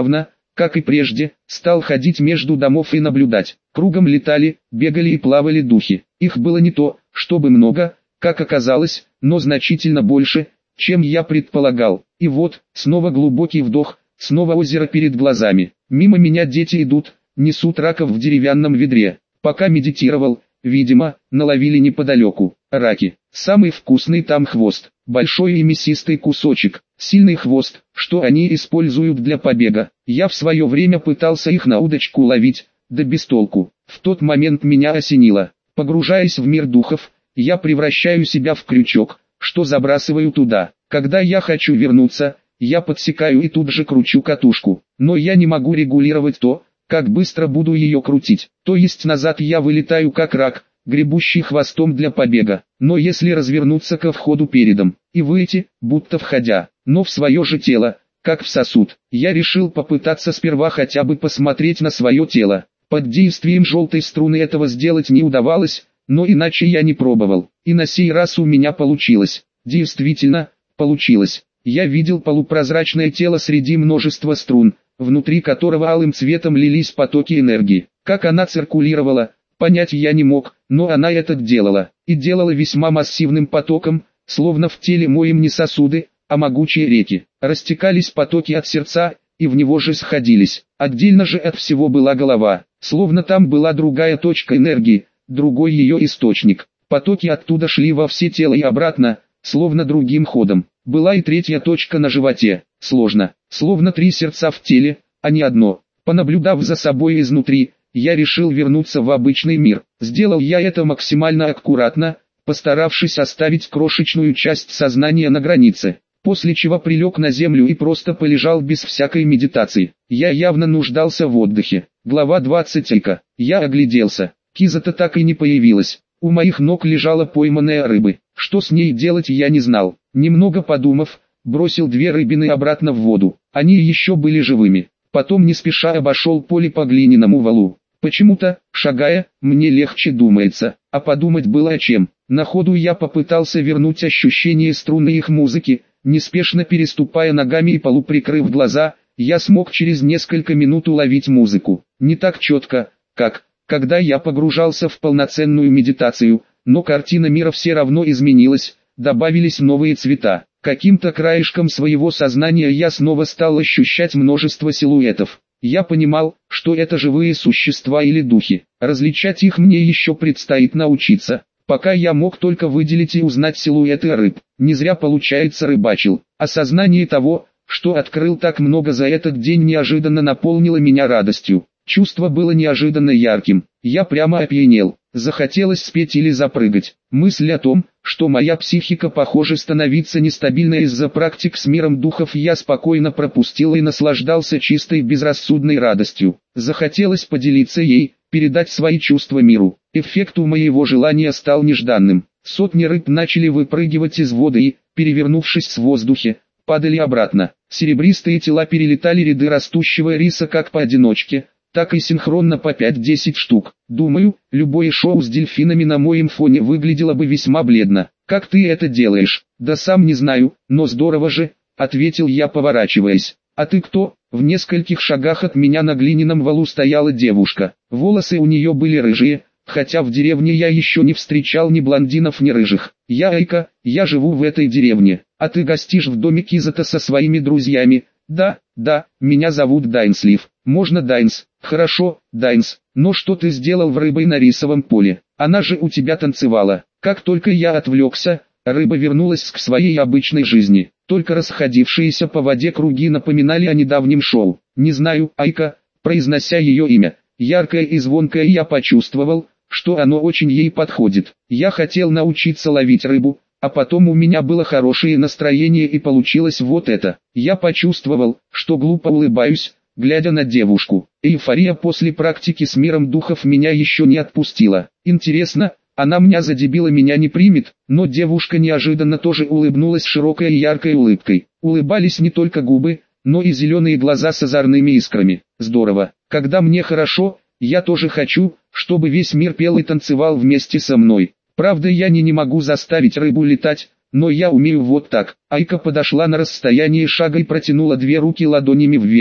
как и прежде, стал ходить между домов и наблюдать. Кругом летали, бегали и плавали духи. Их было не то, чтобы много, как оказалось, но значительно больше, чем я предполагал. И вот, снова глубокий вдох, снова озеро перед глазами. Мимо меня дети идут, несут раков в деревянном ведре. Пока медитировал, видимо, наловили неподалеку. Раки. Самый вкусный там хвост. Большой и мясистый кусочек. Сильный хвост, что они используют для побега. Я в свое время пытался их на удочку ловить, да без толку. В тот момент меня осенило. Погружаясь в мир духов, я превращаю себя в крючок, что забрасываю туда. Когда я хочу вернуться, я подсекаю и тут же кручу катушку. Но я не могу регулировать то, как быстро буду ее крутить. То есть назад я вылетаю как рак, гребущий хвостом для побега. Но если развернуться ко входу передом, и выйти, будто входя, но в свое же тело, как в сосуд, я решил попытаться сперва хотя бы посмотреть на свое тело. Под действием желтой струны этого сделать не удавалось, но иначе я не пробовал. И на сей раз у меня получилось. Действительно, получилось. Я видел полупрозрачное тело среди множества струн, внутри которого алым цветом лились потоки энергии. Как она циркулировала, понять я не мог, но она это делала. И делала весьма массивным потоком, словно в теле моем не сосуды, а могучие реки. Растекались потоки от сердца, и в него же сходились. Отдельно же от всего была голова, словно там была другая точка энергии, другой ее источник. Потоки оттуда шли во все тело и обратно, словно другим ходом. Была и третья точка на животе, сложно, словно три сердца в теле, а не одно. Понаблюдав за собой изнутри, я решил вернуться в обычный мир. Сделал я это максимально аккуратно, постаравшись оставить крошечную часть сознания на границе, после чего прилег на землю и просто полежал без всякой медитации. Я явно нуждался в отдыхе. Глава 20. Я огляделся. Кизата так и не появилась. У моих ног лежала пойманная рыба. Что с ней делать я не знал. Немного подумав, бросил две рыбины обратно в воду. Они еще были живыми. Потом не спеша обошел поле по глиняному валу. Почему-то, шагая, мне легче думается, а подумать было о чем. На ходу я попытался вернуть ощущение струны их музыки, неспешно переступая ногами и полуприкрыв глаза, я смог через несколько минут уловить музыку. Не так четко, как когда я погружался в полноценную медитацию, но картина мира все равно изменилась, добавились новые цвета. Каким-то краешком своего сознания я снова стал ощущать множество силуэтов. Я понимал, что это живые существа или духи. Различать их мне еще предстоит научиться. Пока я мог только выделить и узнать силуэты рыб. Не зря получается рыбачил. Осознание того, что открыл так много за этот день, неожиданно наполнило меня радостью. Чувство было неожиданно ярким. Я прямо опьянел. Захотелось спеть или запрыгать. Мысль о том, что моя психика похоже становится нестабильной из-за практик с миром духов, я спокойно пропустил и наслаждался чистой безрассудной радостью. Захотелось поделиться ей, передать свои чувства миру. Эффект у моего желания стал нежданным. Сотни рыб начали выпрыгивать из воды и, перевернувшись в воздухе, падали обратно. Серебристые тела перелетали ряды растущего риса как поодиночке, так и синхронно по 5-10 штук. Думаю, любое шоу с дельфинами на моем фоне выглядело бы весьма бледно. «Как ты это делаешь?» «Да сам не знаю, но здорово же», — ответил я, поворачиваясь. «А ты кто?» В нескольких шагах от меня на глиняном валу стояла девушка. Волосы у нее были рыжие, хотя в деревне я еще не встречал ни блондинов, ни рыжих. «Я Айка, я живу в этой деревне. А ты гостишь в доме Кизата со своими друзьями?» Да, меня зовут Дайнслив. Можно Дайнс? Хорошо, Дайнс. Но что ты сделал в рыбой на рисовом поле? Она же у тебя танцевала. Как только я отвлекся, рыба вернулась к своей обычной жизни. Только расходившиеся по воде круги напоминали о недавнем шоу. Не знаю, Айка, произнося ее имя, яркое и звонкое, я почувствовал, что оно очень ей подходит. Я хотел научиться ловить рыбу, а потом у меня было хорошее настроение и получилось вот это. Я почувствовал, что глупо улыбаюсь, глядя на девушку. Эйфория после практики с миром духов меня еще не отпустила. Интересно, она меня за дебила меня не примет, но девушка неожиданно тоже улыбнулась широкой и яркой улыбкой. Улыбались не только губы, но и зеленые глаза с озорными искрами. Здорово. Когда мне хорошо, я тоже хочу, чтобы весь мир пел и танцевал вместе со мной. Правда, я не могу заставить рыбу летать, но я умею вот так. Айка подошла на расстояние шага и протянула две руки ладонями вверх.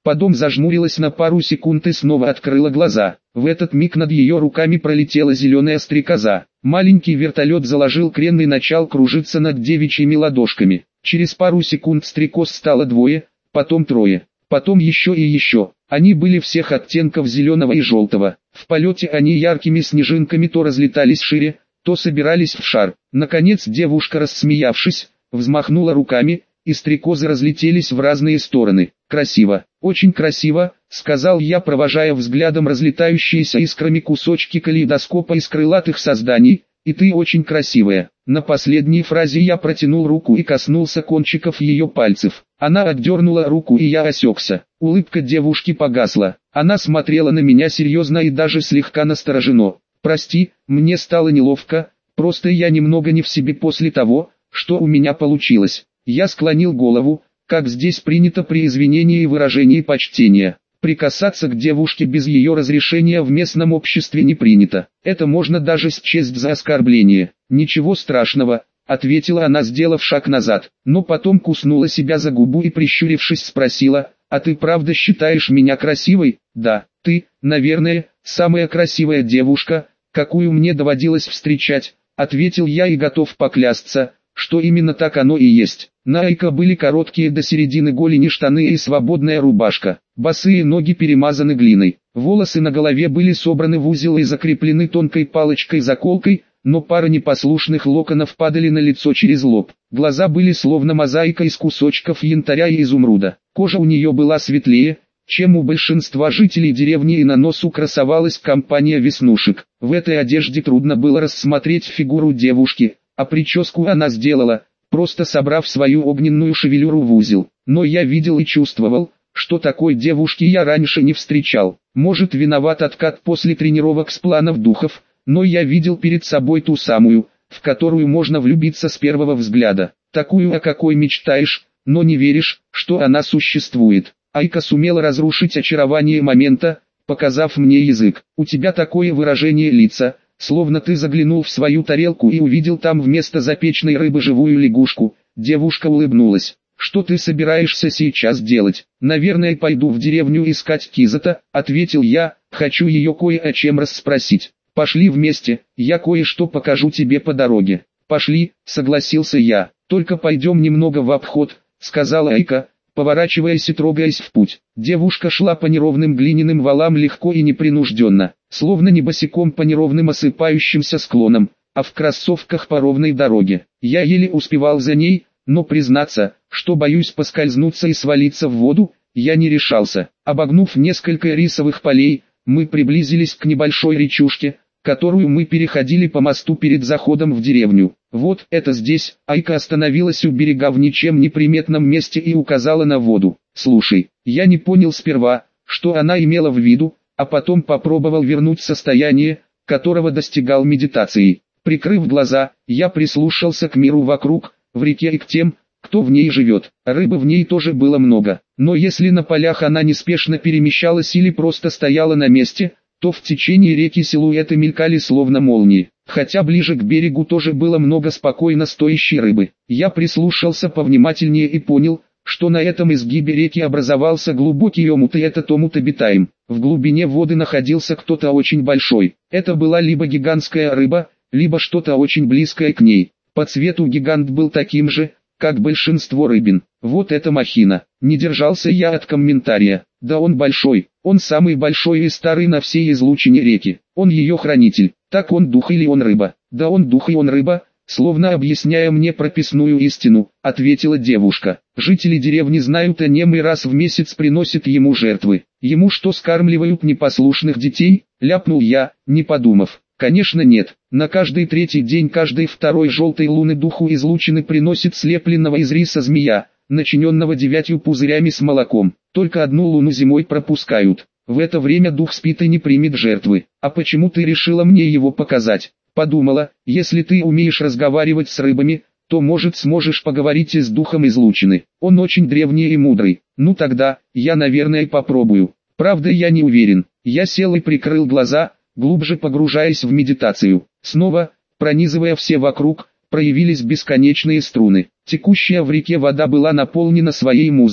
Потом зажмурилась на пару секунд и снова открыла глаза. В этот миг над ее руками пролетела зеленая стрекоза. Маленький вертолет заложил крен и начал кружиться над девичьими ладошками. Через пару секунд стрекоз стало двое, потом трое, потом еще и еще. Они были всех оттенков зеленого и желтого. В полете они яркими снежинками то разлетались шире, то собирались в шар. Наконец девушка, рассмеявшись, взмахнула руками, и стрекозы разлетелись в разные стороны. «Красиво, очень красиво», — сказал я, провожая взглядом разлетающиеся искрами кусочки калейдоскопа из крылатых созданий, «и ты очень красивая». На последней фразе я протянул руку и коснулся кончиков ее пальцев. Она отдернула руку, и я осекся. Улыбка девушки погасла. Она смотрела на меня серьезно и даже слегка настороженно. «Прости, мне стало неловко, просто я немного не в себе после того, что у меня получилось». Я склонил голову, как здесь принято при извинении и выражении почтения. Прикасаться к девушке без ее разрешения в местном обществе не принято. Это можно даже счесть за оскорбление. «Ничего страшного», — ответила она, сделав шаг назад, но потом куснула себя за губу и, прищурившись, спросила: «А ты правда считаешь меня красивой?» «Да, ты, наверное, самая красивая девушка, какую мне доводилось встречать», — ответил я, и готов поклясться, что именно так оно и есть. На Айка были короткие до середины голени штаны и свободная рубашка. Босые ноги перемазаны глиной. Волосы на голове были собраны в узел и закреплены тонкой палочкой-заколкой, но пара непослушных локонов падали на лицо через лоб. Глаза были словно мозаика из кусочков янтаря и изумруда. Кожа у нее была светлее, чем у большинства жителей деревни, и на носу красовалась компания веснушек. В этой одежде трудно было рассмотреть фигуру девушки, а прическу она сделала, просто собрав свою огненную шевелюру в узел. Но я видел и чувствовал, что такой девушки я раньше не встречал. Может, виноват откат после тренировок с планов духов, но я видел перед собой ту самую, в которую можно влюбиться с первого взгляда. Такую, о какой мечтаешь, но не веришь, что она существует. Айка сумела разрушить очарование момента, показав мне язык. «У тебя такое выражение лица, словно ты заглянул в свою тарелку и увидел там вместо запеченной рыбы живую лягушку». Девушка улыбнулась. «Что ты собираешься сейчас делать?» «Наверное, пойду в деревню искать Кизата», — ответил я, «хочу ее кое о чем расспросить». «Пошли вместе, я кое-что покажу тебе по дороге». «Пошли», — согласился я. «Только пойдем немного в обход», — сказала Айка, поворачиваясь и трогаясь в путь. Девушка шла по неровным глиняным валам легко и непринужденно, словно не босиком по неровным осыпающимся склонам, а в кроссовках по ровной дороге. Я еле успевал за ней, но признаться, что боюсь поскользнуться и свалиться в воду, я не решался. Обогнув несколько рисовых полей, мы приблизились к небольшой речушке, которую мы переходили по мосту перед заходом в деревню. «Вот это здесь». Айка остановилась у берега в ничем не приметном месте и указала на воду. «Слушай». Я не понял сперва, что она имела в виду, а потом попробовал вернуть состояние, которого достигал медитацией. Прикрыв глаза, я прислушался к миру вокруг, в реке и к тем, кто в ней живет. Рыбы в ней тоже было много, но если на полях она неспешно перемещалась или просто стояла на месте, то в течение реки силуэты мелькали словно молнии. Хотя ближе к берегу тоже было много спокойно стоящей рыбы. Я прислушался повнимательнее и понял, что на этом изгибе реки образовался глубокий омут, и этот омут обитаем. В глубине воды находился кто-то очень большой. Это была либо гигантская рыба, либо что-то очень близкое к ней. По цвету гигант был таким же, как большинство рыбин. «Вот это махина!» Не держался я от комментария. «Да он большой, он самый большой и старый на всей излучине реки. Он ее хранитель. Так он дух или он рыба?» «Да он дух и он рыба», словно объясняя мне прописную истину, ответила девушка. «Жители деревни знают о нем и раз в месяц приносят ему жертвы». «Ему что, скармливают непослушных детей?» ляпнул я, не подумав. Конечно нет, на каждый третий день каждой второй желтой луны духу излучины приносит слепленного из риса змея, начиненного 9 пузырями с молоком. Только одну луну зимой пропускают. В это время дух спит и не примет жертвы. А почему ты решила мне его показать? Подумала, если ты умеешь разговаривать с рыбами, то может сможешь поговорить и с духом излучины. Он очень древний и мудрый. Ну тогда, я наверное попробую. Правда я не уверен. Я сел и прикрыл глаза, глубже погружаясь в медитацию. Снова, пронизывая все вокруг, проявились бесконечные струны. Текущая в реке вода была наполнена своей музыкой.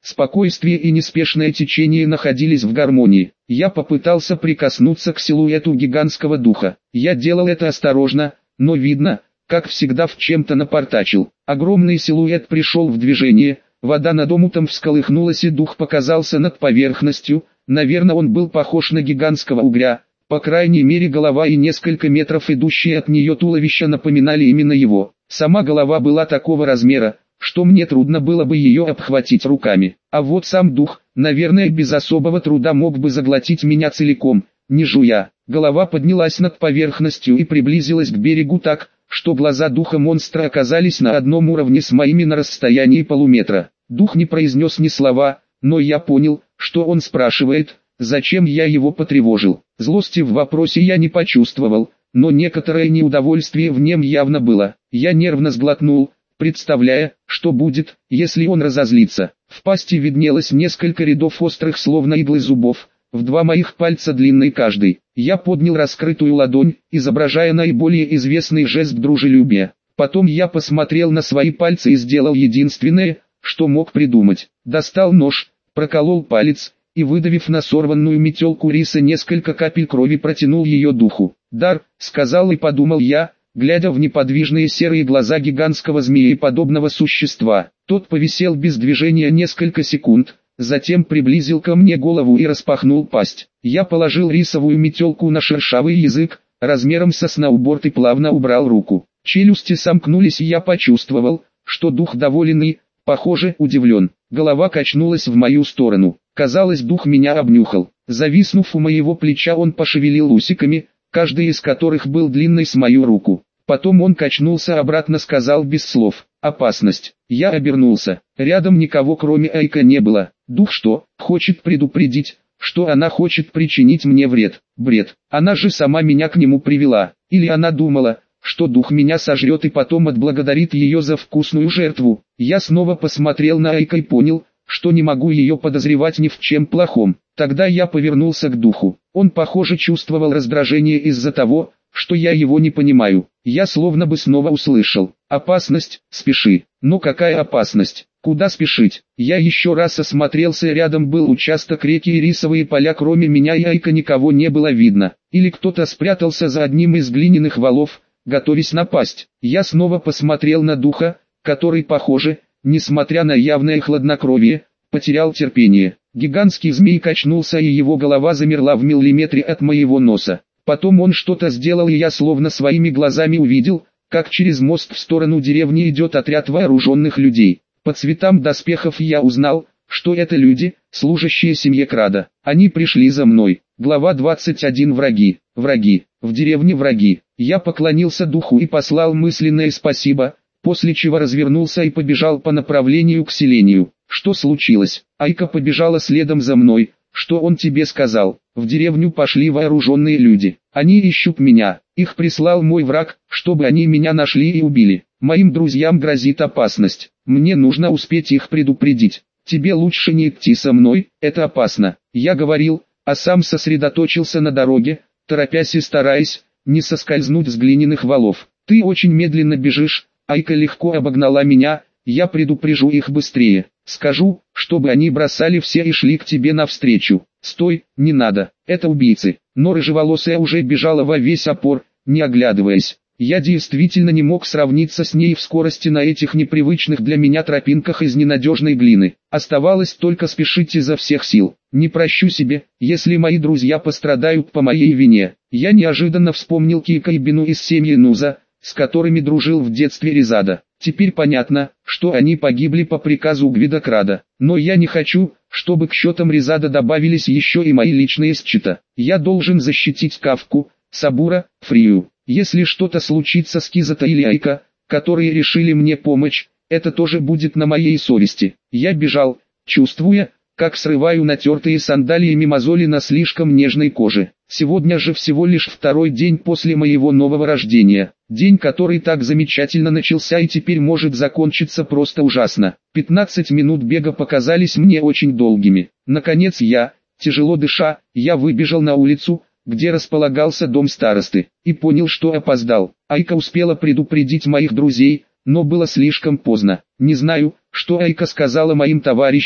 Спокойствие и неспешное течение находились в гармонии. Я попытался прикоснуться к силуэту гигантского духа. Я делал это осторожно, но видно, как всегда в чем-то напортачил. Огромный силуэт пришел в движение, вода над омутом всколыхнулась и дух показался над поверхностью. Наверное, он был похож на гигантского угря. По крайней мере, голова и несколько метров идущие от нее туловища напоминали именно его. Сама голова была такого размера, что мне трудно было бы ее обхватить руками. А вот сам дух, наверное, без особого труда мог бы заглотить меня целиком, не жуя. Голова поднялась над поверхностью и приблизилась к берегу так, что глаза духа монстра оказались на одном уровне с моими на расстоянии полуметра. Дух не произнес ни слова, но я понял, что он спрашивает, зачем я его потревожил. Злости в вопросе я не почувствовал, но некоторое неудовольствие в нем явно было. Я нервно сглотнул, представляя, что будет, если он разозлится. В пасти виднелось несколько рядов острых словно иглы зубов, в 2 моих пальца длинный каждый. Я поднял раскрытую ладонь, изображая наиболее известный жест дружелюбия. Потом я посмотрел на свои пальцы и сделал единственное, что мог придумать. Достал нож, проколол палец, и выдавив на сорванную метелку риса несколько капель крови, протянул ее духу. «Дар», — сказал и подумал я, глядя в неподвижные серые глаза гигантского змееподобного существа. Тот повисел без движения несколько секунд, затем приблизил ко мне голову и распахнул пасть. Я положил рисовую метелку на шершавый язык, размером со сноуборд, и плавно убрал руку. Челюсти сомкнулись, и я почувствовал, что дух доволен и, похоже, удивлен. Голова качнулась в мою сторону. Казалось, дух меня обнюхал. Зависнув у моего плеча, он пошевелил усиками, каждый из которых был длинной с мою руку. Потом он качнулся обратно, сказал без слов: «Опасность». Я обернулся. Рядом никого кроме Айка не было. Дух что, хочет предупредить, что она хочет причинить мне вред? Бред. Она же сама меня к нему привела. Или она думала, что дух меня сожрет и потом отблагодарит ее за вкусную жертву. Я снова посмотрел на Айка и понял, что не могу ее подозревать ни в чем плохом. Тогда я повернулся к духу. Он, похоже, чувствовал раздражение из-за того, что я его не понимаю. Я словно бы снова услышал: «Опасность, спеши». Но какая опасность? Куда спешить? Я еще раз осмотрелся, рядом был участок реки и рисовые поля, кроме меня и Айка никого не было видно. Или кто-то спрятался за одним из глиняных валов, готовясь напасть. Я снова посмотрел на духа, который, похоже, несмотря на явное хладнокровие, потерял терпение. Гигантский змей качнулся, и его голова замерла в миллиметре от моего носа. Потом он что-то сделал, и я словно своими глазами увидел, как через мост в сторону деревни идет отряд вооруженных людей. По цветам доспехов я узнал, что это люди, служащие семье Крада. Они пришли за мной. Глава 21. Враги. Враги. В деревне враги. Я поклонился духу и послал мысленное спасибо, после чего развернулся и побежал по направлению к селению. Что случилось? Айка побежала следом за мной. Что он тебе сказал? В деревню пошли вооруженные люди. Они ищут меня. Их прислал мой враг, чтобы они меня нашли и убили. Моим друзьям грозит опасность. Мне нужно успеть их предупредить. Тебе лучше не идти со мной, это опасно. Я говорил, а сам сосредоточился на дороге, торопясь и стараясь не соскользнуть с глиняных валов. Ты очень медленно бежишь. Айка легко обогнала меня. Я предупрежу их быстрее. Скажу, чтобы они бросали все и шли к тебе навстречу. Стой, не надо, это убийцы. Но рыжеволосая уже бежала во весь опор, не оглядываясь. Я действительно не мог сравниться с ней в скорости на этих непривычных для меня тропинках из ненадежной глины. Оставалось только спешить изо всех сил. Не прощу себе, если мои друзья пострадают по моей вине. Я неожиданно вспомнил Кика и Бину из семьи Нуза, с которыми дружил в детстве Резада. Теперь понятно, что они погибли по приказу Гвида Крада. Но я не хочу, чтобы к счетам Резада добавились еще и мои личные счета. Я должен защитить Кавку, Сабура, Фрию. Если что-то случится с Кизата или Айка, которые решили мне помочь, это тоже будет на моей совести. Я бежал, чувствуя, как срываю натертые сандалиями мозоли на слишком нежной коже. Сегодня же всего лишь 2-й день после моего нового рождения. День, который так замечательно начался и теперь может закончиться просто ужасно. 15 минут бега показались мне очень долгими. Наконец тяжело дыша, я выбежал на улицу, где располагался дом старосты, и понял, что опоздал. Айка успела предупредить моих друзей, но было слишком поздно. Не знаю, что Айка сказала моим товарищам,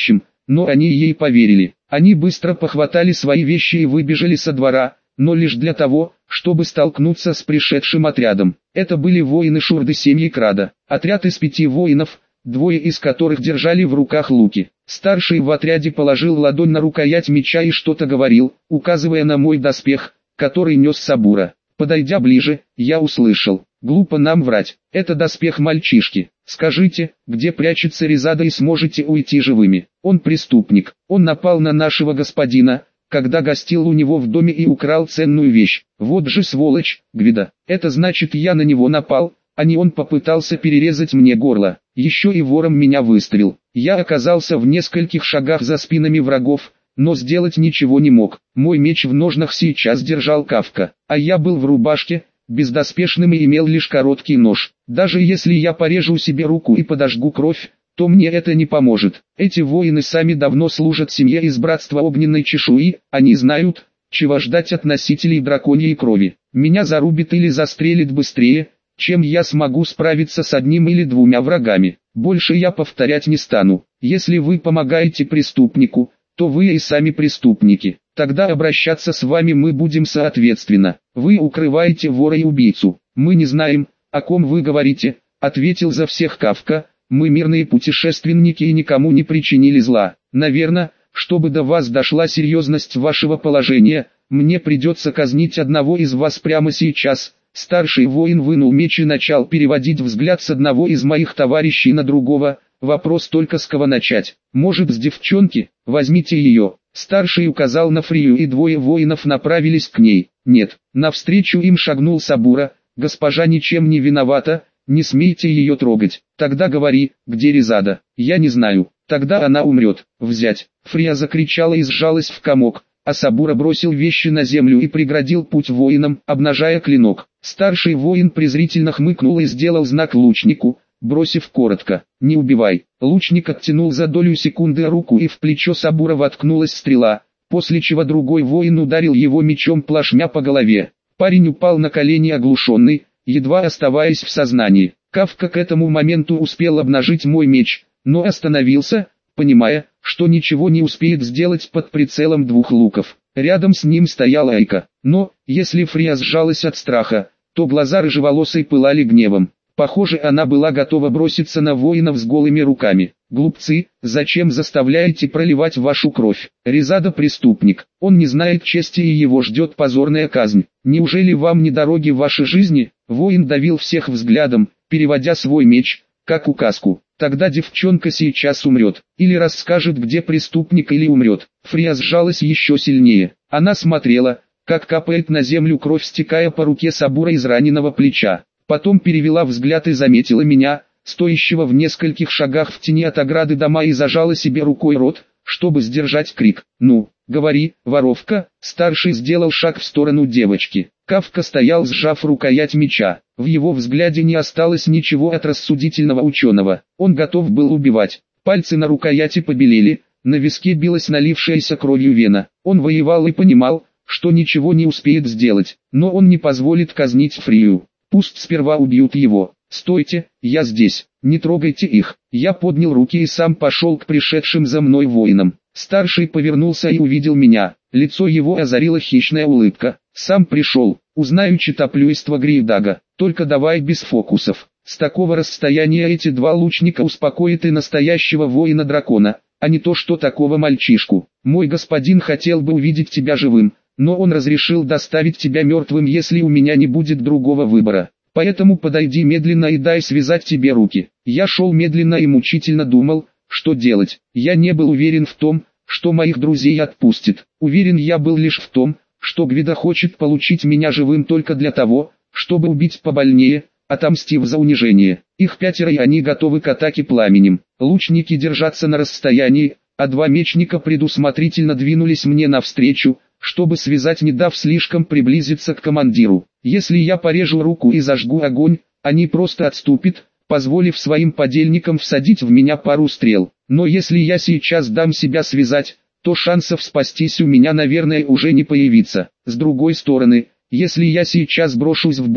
но они ей поверили. Они быстро похватали свои вещи и выбежали со двора, но лишь для того, чтобы столкнуться с пришедшим отрядом. Это были воины Шурды семьи Крада. Отряд из 5 воинов, 2 из которых держали в руках луки. Старший в отряде положил ладонь на рукоять меча и что-то говорил, указывая на мой доспех, который нес Сабура. Подойдя ближе, я услышал: «Глупо нам врать, это доспех мальчишки. Скажите, где прячется Резада и сможете уйти живыми. Он преступник, он напал на нашего господина, когда гостил у него в доме и украл ценную вещь. Вот же сволочь, Гвида. Это значит, я на него напал, а не он попытался перерезать мне горло. Еще и вором меня выставил. Я оказался в нескольких шагах за спинами врагов, но сделать ничего не мог. Мой меч в ножнах сейчас держал Кафка, а я был в рубашке, бездоспешным и имел лишь короткий нож. Даже если я порежу себе руку и подожгу кровь, то мне это не поможет. Эти воины сами давно служат семье из братства огненной чешуи, они знают, чего ждать от носителей драконьей крови. Меня зарубит или застрелит быстрее, чем я смогу справиться с 1 или 2 врагами. Больше я повторять не стану. Если вы помогаете преступнику, то вы и сами преступники. Тогда обращаться с вами мы будем соответственно. Вы укрываете вора и убийцу. Мы не знаем, о ком вы говорите, ответил за всех Кафка. Мы мирные путешественники и никому не причинили зла. Наверное, чтобы до вас дошла серьезность вашего положения, мне придется казнить одного из вас прямо сейчас. Старший воин вынул меч и начал переводить взгляд с одного из моих товарищей на другого. Вопрос только с кого начать. Может, с девчонки? Возьмите ее. Старший указал на Фрию, и 2 воинов направились к ней. Нет, навстречу им шагнул Сабура. Госпожа ничем не виновата, не смейте ее трогать. Тогда говори, где Резада? Я не знаю. Тогда она умрет. Взять. Фрия закричала и сжалась в комок, а Сабура бросил вещи на землю и преградил путь воинам, обнажая клинок. Старший воин презрительно хмыкнул и сделал знак лучнику, бросив коротко: «Не убивай». Лучник оттянул за долю секунды руку, и в плечо Сабура воткнулась стрела, после чего другой воин ударил его мечом плашмя по голове. Парень упал на колени оглушенный, едва оставаясь в сознании. Кафка к этому моменту успел обнажить мой меч, но остановился, понимая, что ничего не успеет сделать под прицелом 2 луков. Рядом с ним стояла Айка, но, если Фрия сжалась от страха, то глаза рыжеволосой пылали гневом. Похоже, она была готова броситься на воинов с голыми руками. «Глупцы, зачем заставляете проливать вашу кровь? Резада преступник, он не знает чести и его ждет позорная казнь. Неужели вам не дороги вашей жизни?» Воин давил всех взглядом, переводя свой меч, как указку. «Тогда девчонка сейчас умрет, или расскажет, где преступник, или умрет». Фрия сжалась еще сильнее. Она смотрела, как капает на землю кровь, стекая по руке Сабура из раненого плеча. Потом перевела взгляд и заметила меня, стоящего в нескольких шагах в тени от ограды дома, и зажала себе рукой рот, чтобы сдержать крик. «Ну, говори, воровка!» Старший сделал шаг в сторону девочки. Кафка стоял, сжав рукоять меча. В его взгляде не осталось ничего от рассудительного ученого. Он готов был убивать. Пальцы на рукояти побелели, на виске билась налившаяся кровью вена. Он воевал и понимал, что ничего не успеет сделать, но он не позволит казнить Фрию. Пусть сперва убьют его. «Стойте, я здесь, не трогайте их». Я поднял руки и сам пошел к пришедшим за мной воинам. Старший повернулся и увидел меня. Лицо его озарила хищная улыбка. «Сам пришел, узнаю читаплюйство Грейдага, только давай без фокусов». С такого расстояния эти 2 лучника успокоят и настоящего воина-дракона, а не то что такого мальчишку. «Мой господин хотел бы увидеть тебя живым, но он разрешил доставить тебя мертвым, если у меня не будет другого выбора. Поэтому подойди медленно и дай связать тебе руки». Я шел медленно и мучительно думал, что делать. Я не был уверен в том, что моих друзей отпустит. Уверен я был лишь в том, что Гвида хочет получить меня живым только для того, чтобы убить побольнее, отомстив за унижение. Их 5, и они готовы к атаке пламенем. Лучники держатся на расстоянии, а 2 мечника предусмотрительно двинулись мне навстречу, чтобы связать, не дав слишком приблизиться к командиру. Если я порежу руку и зажгу огонь, они просто отступят, позволив своим подельникам всадить в меня пару стрел. Но если я сейчас дам себя связать, то шансов спастись у меня, наверное, уже не появится. С другой стороны, если я сейчас брошусь в бой,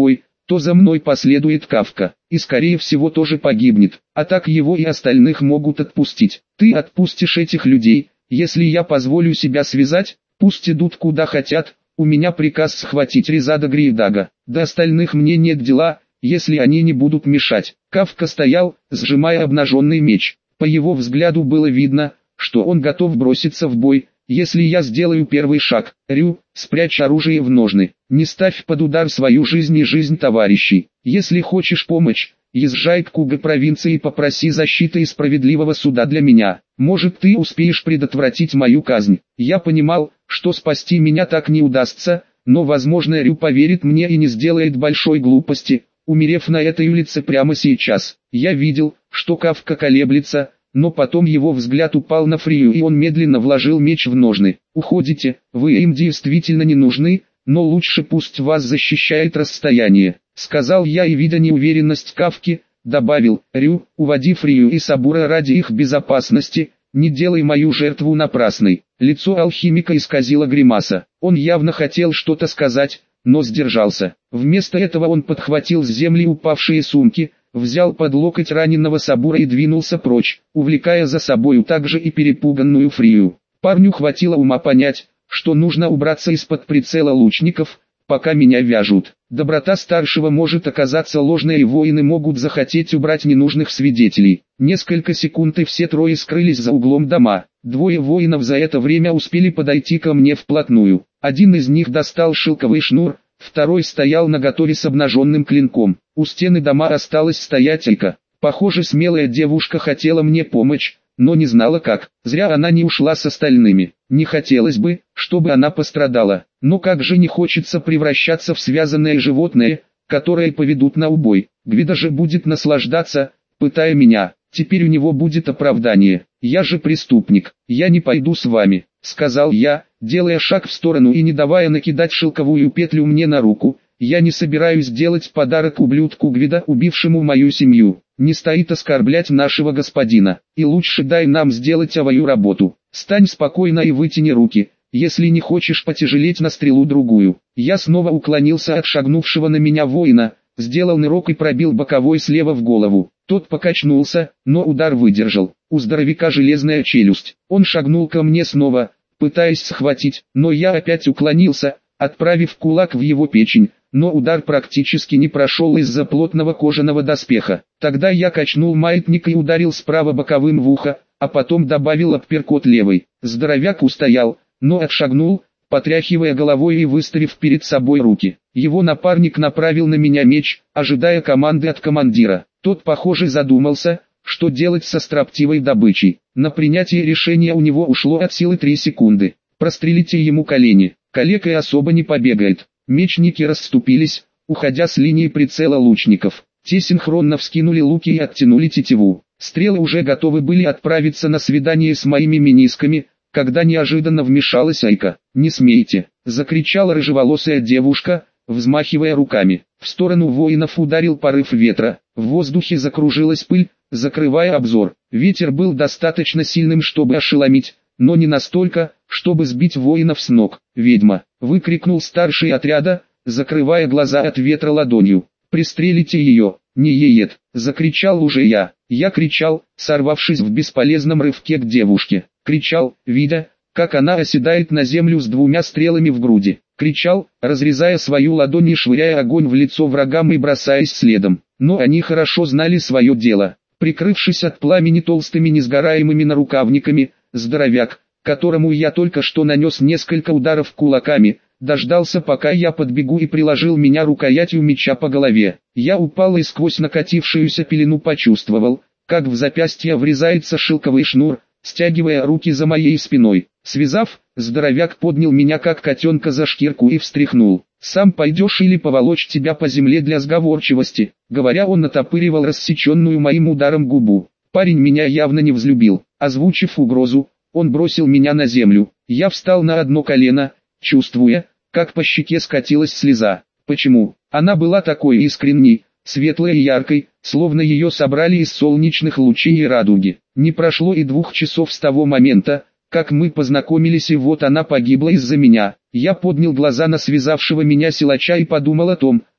то за мной последует Кафка, и скорее всего тоже погибнет, а так его и остальных могут отпустить. Ты отпустишь этих людей, если я позволю себя связать, пусть идут куда хотят, у меня приказ схватить Резада Гриедага, до остальных мне нет дела, если они не будут мешать. Кафка стоял, сжимая обнаженный меч, по его взгляду было видно, что он готов броситься в бой, если я сделаю первый шаг. Рю, спрячь оружие в ножны, не ставь под удар свою жизнь и жизнь товарищей. Если хочешь помощь, езжай к Куга провинции и попроси защиты и справедливого суда для меня. Может, ты успеешь предотвратить мою казнь. Я понимал, что спасти меня так не удастся, но возможно Рю поверит мне и не сделает большой глупости, умерев на этой улице прямо сейчас. Я видел, что Кафка колеблется, но потом его взгляд упал на Фрию и он медленно вложил меч в ножны. «Уходите, вы им действительно не нужны, но лучше пусть вас защищает расстояние», — сказал я и, видя неуверенность Кафки, добавил: «Рю, уводи Фрию и Сабура ради их безопасности, не делай мою жертву напрасной». Лицо алхимика исказило гримаса, он явно хотел что-то сказать, но сдержался. Вместо этого он подхватил с земли упавшие сумки, взял под локоть раненого Сабура и двинулся прочь, увлекая за собою также и перепуганную Фрию. Парню хватило ума понять, что нужно убраться из-под прицела лучников, пока меня вяжут. Доброта старшего может оказаться ложной и воины могут захотеть убрать ненужных свидетелей. Несколько секунд и все трое скрылись за углом дома. Двое воинов за это время успели подойти ко мне вплотную. Один из них достал шелковый шнур, второй стоял наготове с обнаженным клинком. У стены дома осталась стоять Айка. Похоже, смелая девушка хотела мне помочь, но не знала как. Зря она не ушла с остальными. Не хотелось бы, чтобы она пострадала. Но как же не хочется превращаться в связанное животное, которое поведут на убой. Гвида же будет наслаждаться, пытая меня. Теперь у него будет оправдание. Я же преступник. Я не пойду с вами, сказал я, делая шаг в сторону и не давая накидать шелковую петлю мне на руку. Я не собираюсь делать подарок ублюдку Гвида, убившему мою семью. Не стоит оскорблять нашего господина. И лучше дай нам сделать свою работу. Стань спокойно и вытяни руки, если не хочешь потяжелеть на стрелу другую. Я снова уклонился от шагнувшего на меня воина, сделал нырок и пробил боковой слева в голову. Тот покачнулся, но удар выдержал. У здоровяка железная челюсть. Он шагнул ко мне снова, пытаясь схватить, но я опять уклонился, отправив кулак в его печень, но удар практически не прошел из-за плотного кожаного доспеха. Тогда я качнул маятник и ударил справа боковым в ухо, а потом добавил апперкот левой. Здоровяк устоял, но отшагнул, потряхивая головой и выставив перед собой руки. Его напарник направил на меня меч, ожидая команды от командира. Тот, похоже, задумался, что делать со строптивой добычей. На принятие решения у него ушло от силы 3 секунды. Прострелите ему колени. Калека и особо не побегает. Мечники расступились, уходя с линии прицела лучников. Те синхронно вскинули луки и оттянули тетиву. Стрелы уже готовы были отправиться на свидание с моими менисками, когда неожиданно вмешалась Айка. «Не смейте!» — закричала рыжеволосая девушка, взмахивая руками. В сторону воинов ударил порыв ветра, в воздухе закружилась пыль, закрывая обзор. Ветер был достаточно сильным, чтобы ошеломить, но не настолько, чтобы сбить воинов с ног. «Ведьма!» — выкрикнул старший отряда, закрывая глаза от ветра ладонью. «Пристрелите ее, не еет!» — закричал уже я. Я кричал, сорвавшись в бесполезном рывке к девушке. Кричал, видя, как она оседает на землю с 2 стрелами в груди. Кричал, разрезая свою ладонь и швыряя огонь в лицо врагам и бросаясь следом. Но они хорошо знали свое дело. Прикрывшись от пламени толстыми несгораемыми нарукавниками, здоровяк, которому я только что нанес несколько ударов кулаками, дождался, пока я подбегу, и приложил меня рукоятью меча по голове. Я упал и сквозь накатившуюся пелену почувствовал, как в запястье врезается шелковый шнур, стягивая руки за моей спиной. Связав, здоровяк поднял меня как котенка за шкирку и встряхнул. «Сам пойдешь или поволочь тебя по земле для сговорчивости?» Говоря, он натопыривал рассеченную моим ударом губу. Парень меня явно не взлюбил. Озвучив угрозу, он бросил меня на землю. Я встал на одно колено, чувствуя, как по щеке скатилась слеза. Почему? Она была такой искренней, светлой и яркой, словно ее собрали из солнечных лучей и радуги. Не прошло и 2 часов с того момента, как мы познакомились, и вот она погибла из-за меня. Я поднял глаза на связавшего меня силача и подумал о том,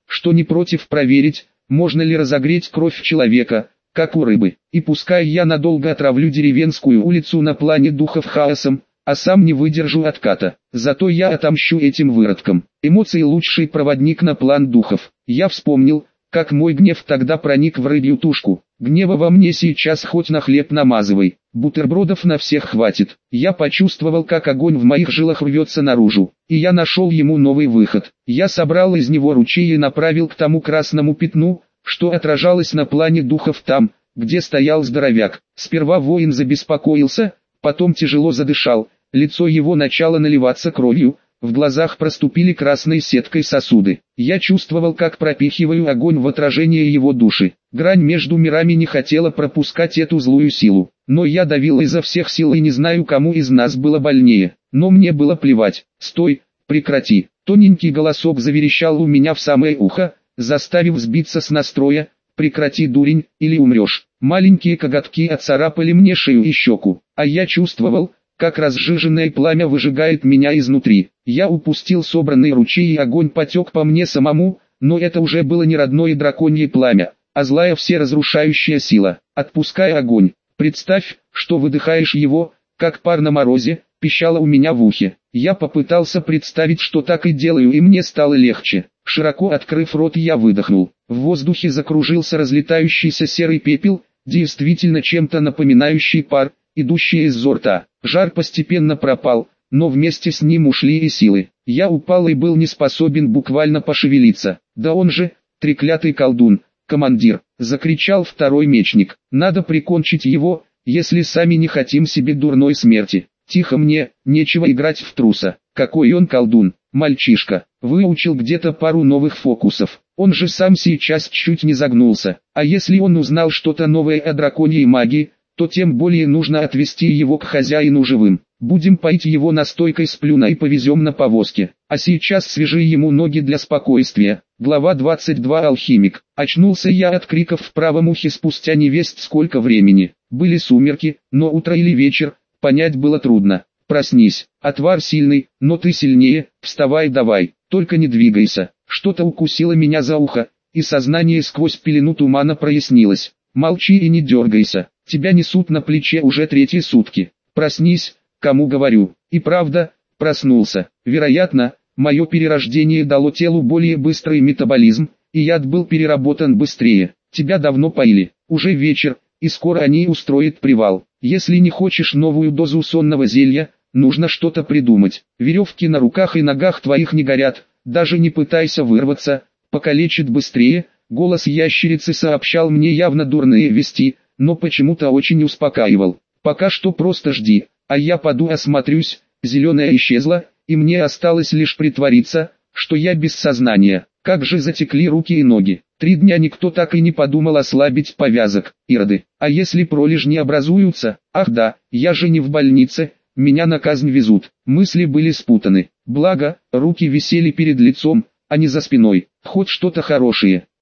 что не против проверить, можно ли разогреть кровь человека, как у рыбы. И пускай я надолго отравлю деревенскую улицу на плане духов хаосом, а сам не выдержу отката. Зато я отомщу этим выродкам. Эмоции лучший проводник на план духов. Я вспомнил, как мой гнев тогда проник в рыбью тушку. Гнева во мне сейчас хоть на хлеб намазывай. Бутербродов на всех хватит. Я почувствовал, как огонь в моих жилах рвется наружу. И я нашел ему новый выход. Я собрал из него ручей и направил к тому красному пятну, что отражалось на плане духов там, где стоял здоровяк. Сперва воин забеспокоился, потом тяжело задышал, лицо его начало наливаться кровью, в глазах проступили красной сеткой сосуды. Я чувствовал, как пропихиваю огонь в отражение его души. Грань между мирами не хотела пропускать эту злую силу. Но я давил изо всех сил и не знаю, кому из нас было больнее. Но мне было плевать. «Стой, прекрати!» Тоненький голосок заверещал у меня в самое ухо, заставив сбиться с настроя. «Прекрати, дурень, или умрешь». Маленькие коготки отцарапали мне шею и щеку, а я чувствовал, как разжиженное пламя выжигает меня изнутри. Я упустил собранный ручей и огонь потек по мне самому, но это уже было не родное драконье пламя, а злая всеразрушающая сила. «Отпускай огонь, представь, что выдыхаешь его, как пар на морозе», пищало у меня в ухе. Я попытался представить, что так и делаю, и мне стало легче. Широко открыв рот, я выдохнул. В воздухе закружился разлетающийся серый пепел, действительно чем-то напоминающий пар, идущий из-за рта. Жар постепенно пропал, но вместе с ним ушли и силы. Я упал и был не способен буквально пошевелиться. «Да он же, треклятый колдун, командир!» — закричал второй мечник. «Надо прикончить его, если сами не хотим себе дурной смерти». «Тихо мне, нечего играть в труса. Какой он колдун, мальчишка, выучил где-то пару новых фокусов. Он же сам сейчас чуть не загнулся. А если он узнал что-то новое о драконьей магии, то тем более нужно отвезти его к хозяину живым. Будем поить его настойкой с плюна и повезем на повозке. А сейчас свяжи ему ноги для спокойствия». Глава 22. Алхимик. Очнулся я от криков в правом ухе спустя невесть сколько времени. Были сумерки, но утро или вечер, понять было трудно. «Проснись, отвар сильный, но ты сильнее, вставай давай, только не двигайся». Что-то укусило меня за ухо, и сознание сквозь пелену тумана прояснилось. «Молчи и не дергайся, тебя несут на плече уже третьи сутки. Проснись, кому говорю». И правда, проснулся. Вероятно, мое перерождение дало телу более быстрый метаболизм, и яд был переработан быстрее. «Тебя давно поили, уже вечер, и скоро они устроят привал. Если не хочешь новую дозу сонного зелья, нужно что-то придумать. Веревки на руках и ногах твоих не горят, даже не пытайся вырваться, покалечит быстрее». Голос ящерицы сообщал мне явно дурные вести, но почему-то очень успокаивал. «Пока что просто жди, а я поду осмотрюсь». Зеленая исчезла, и мне осталось лишь притвориться, что я без сознания. Как же затекли руки и ноги. 3 дня никто так и не подумал ослабить повязок. Ироды. А если пролежни образуются? Ах да, я же не в больнице, меня на казнь везут. Мысли были спутаны. Благо, руки висели перед лицом, а не за спиной. Хоть что-то хорошее.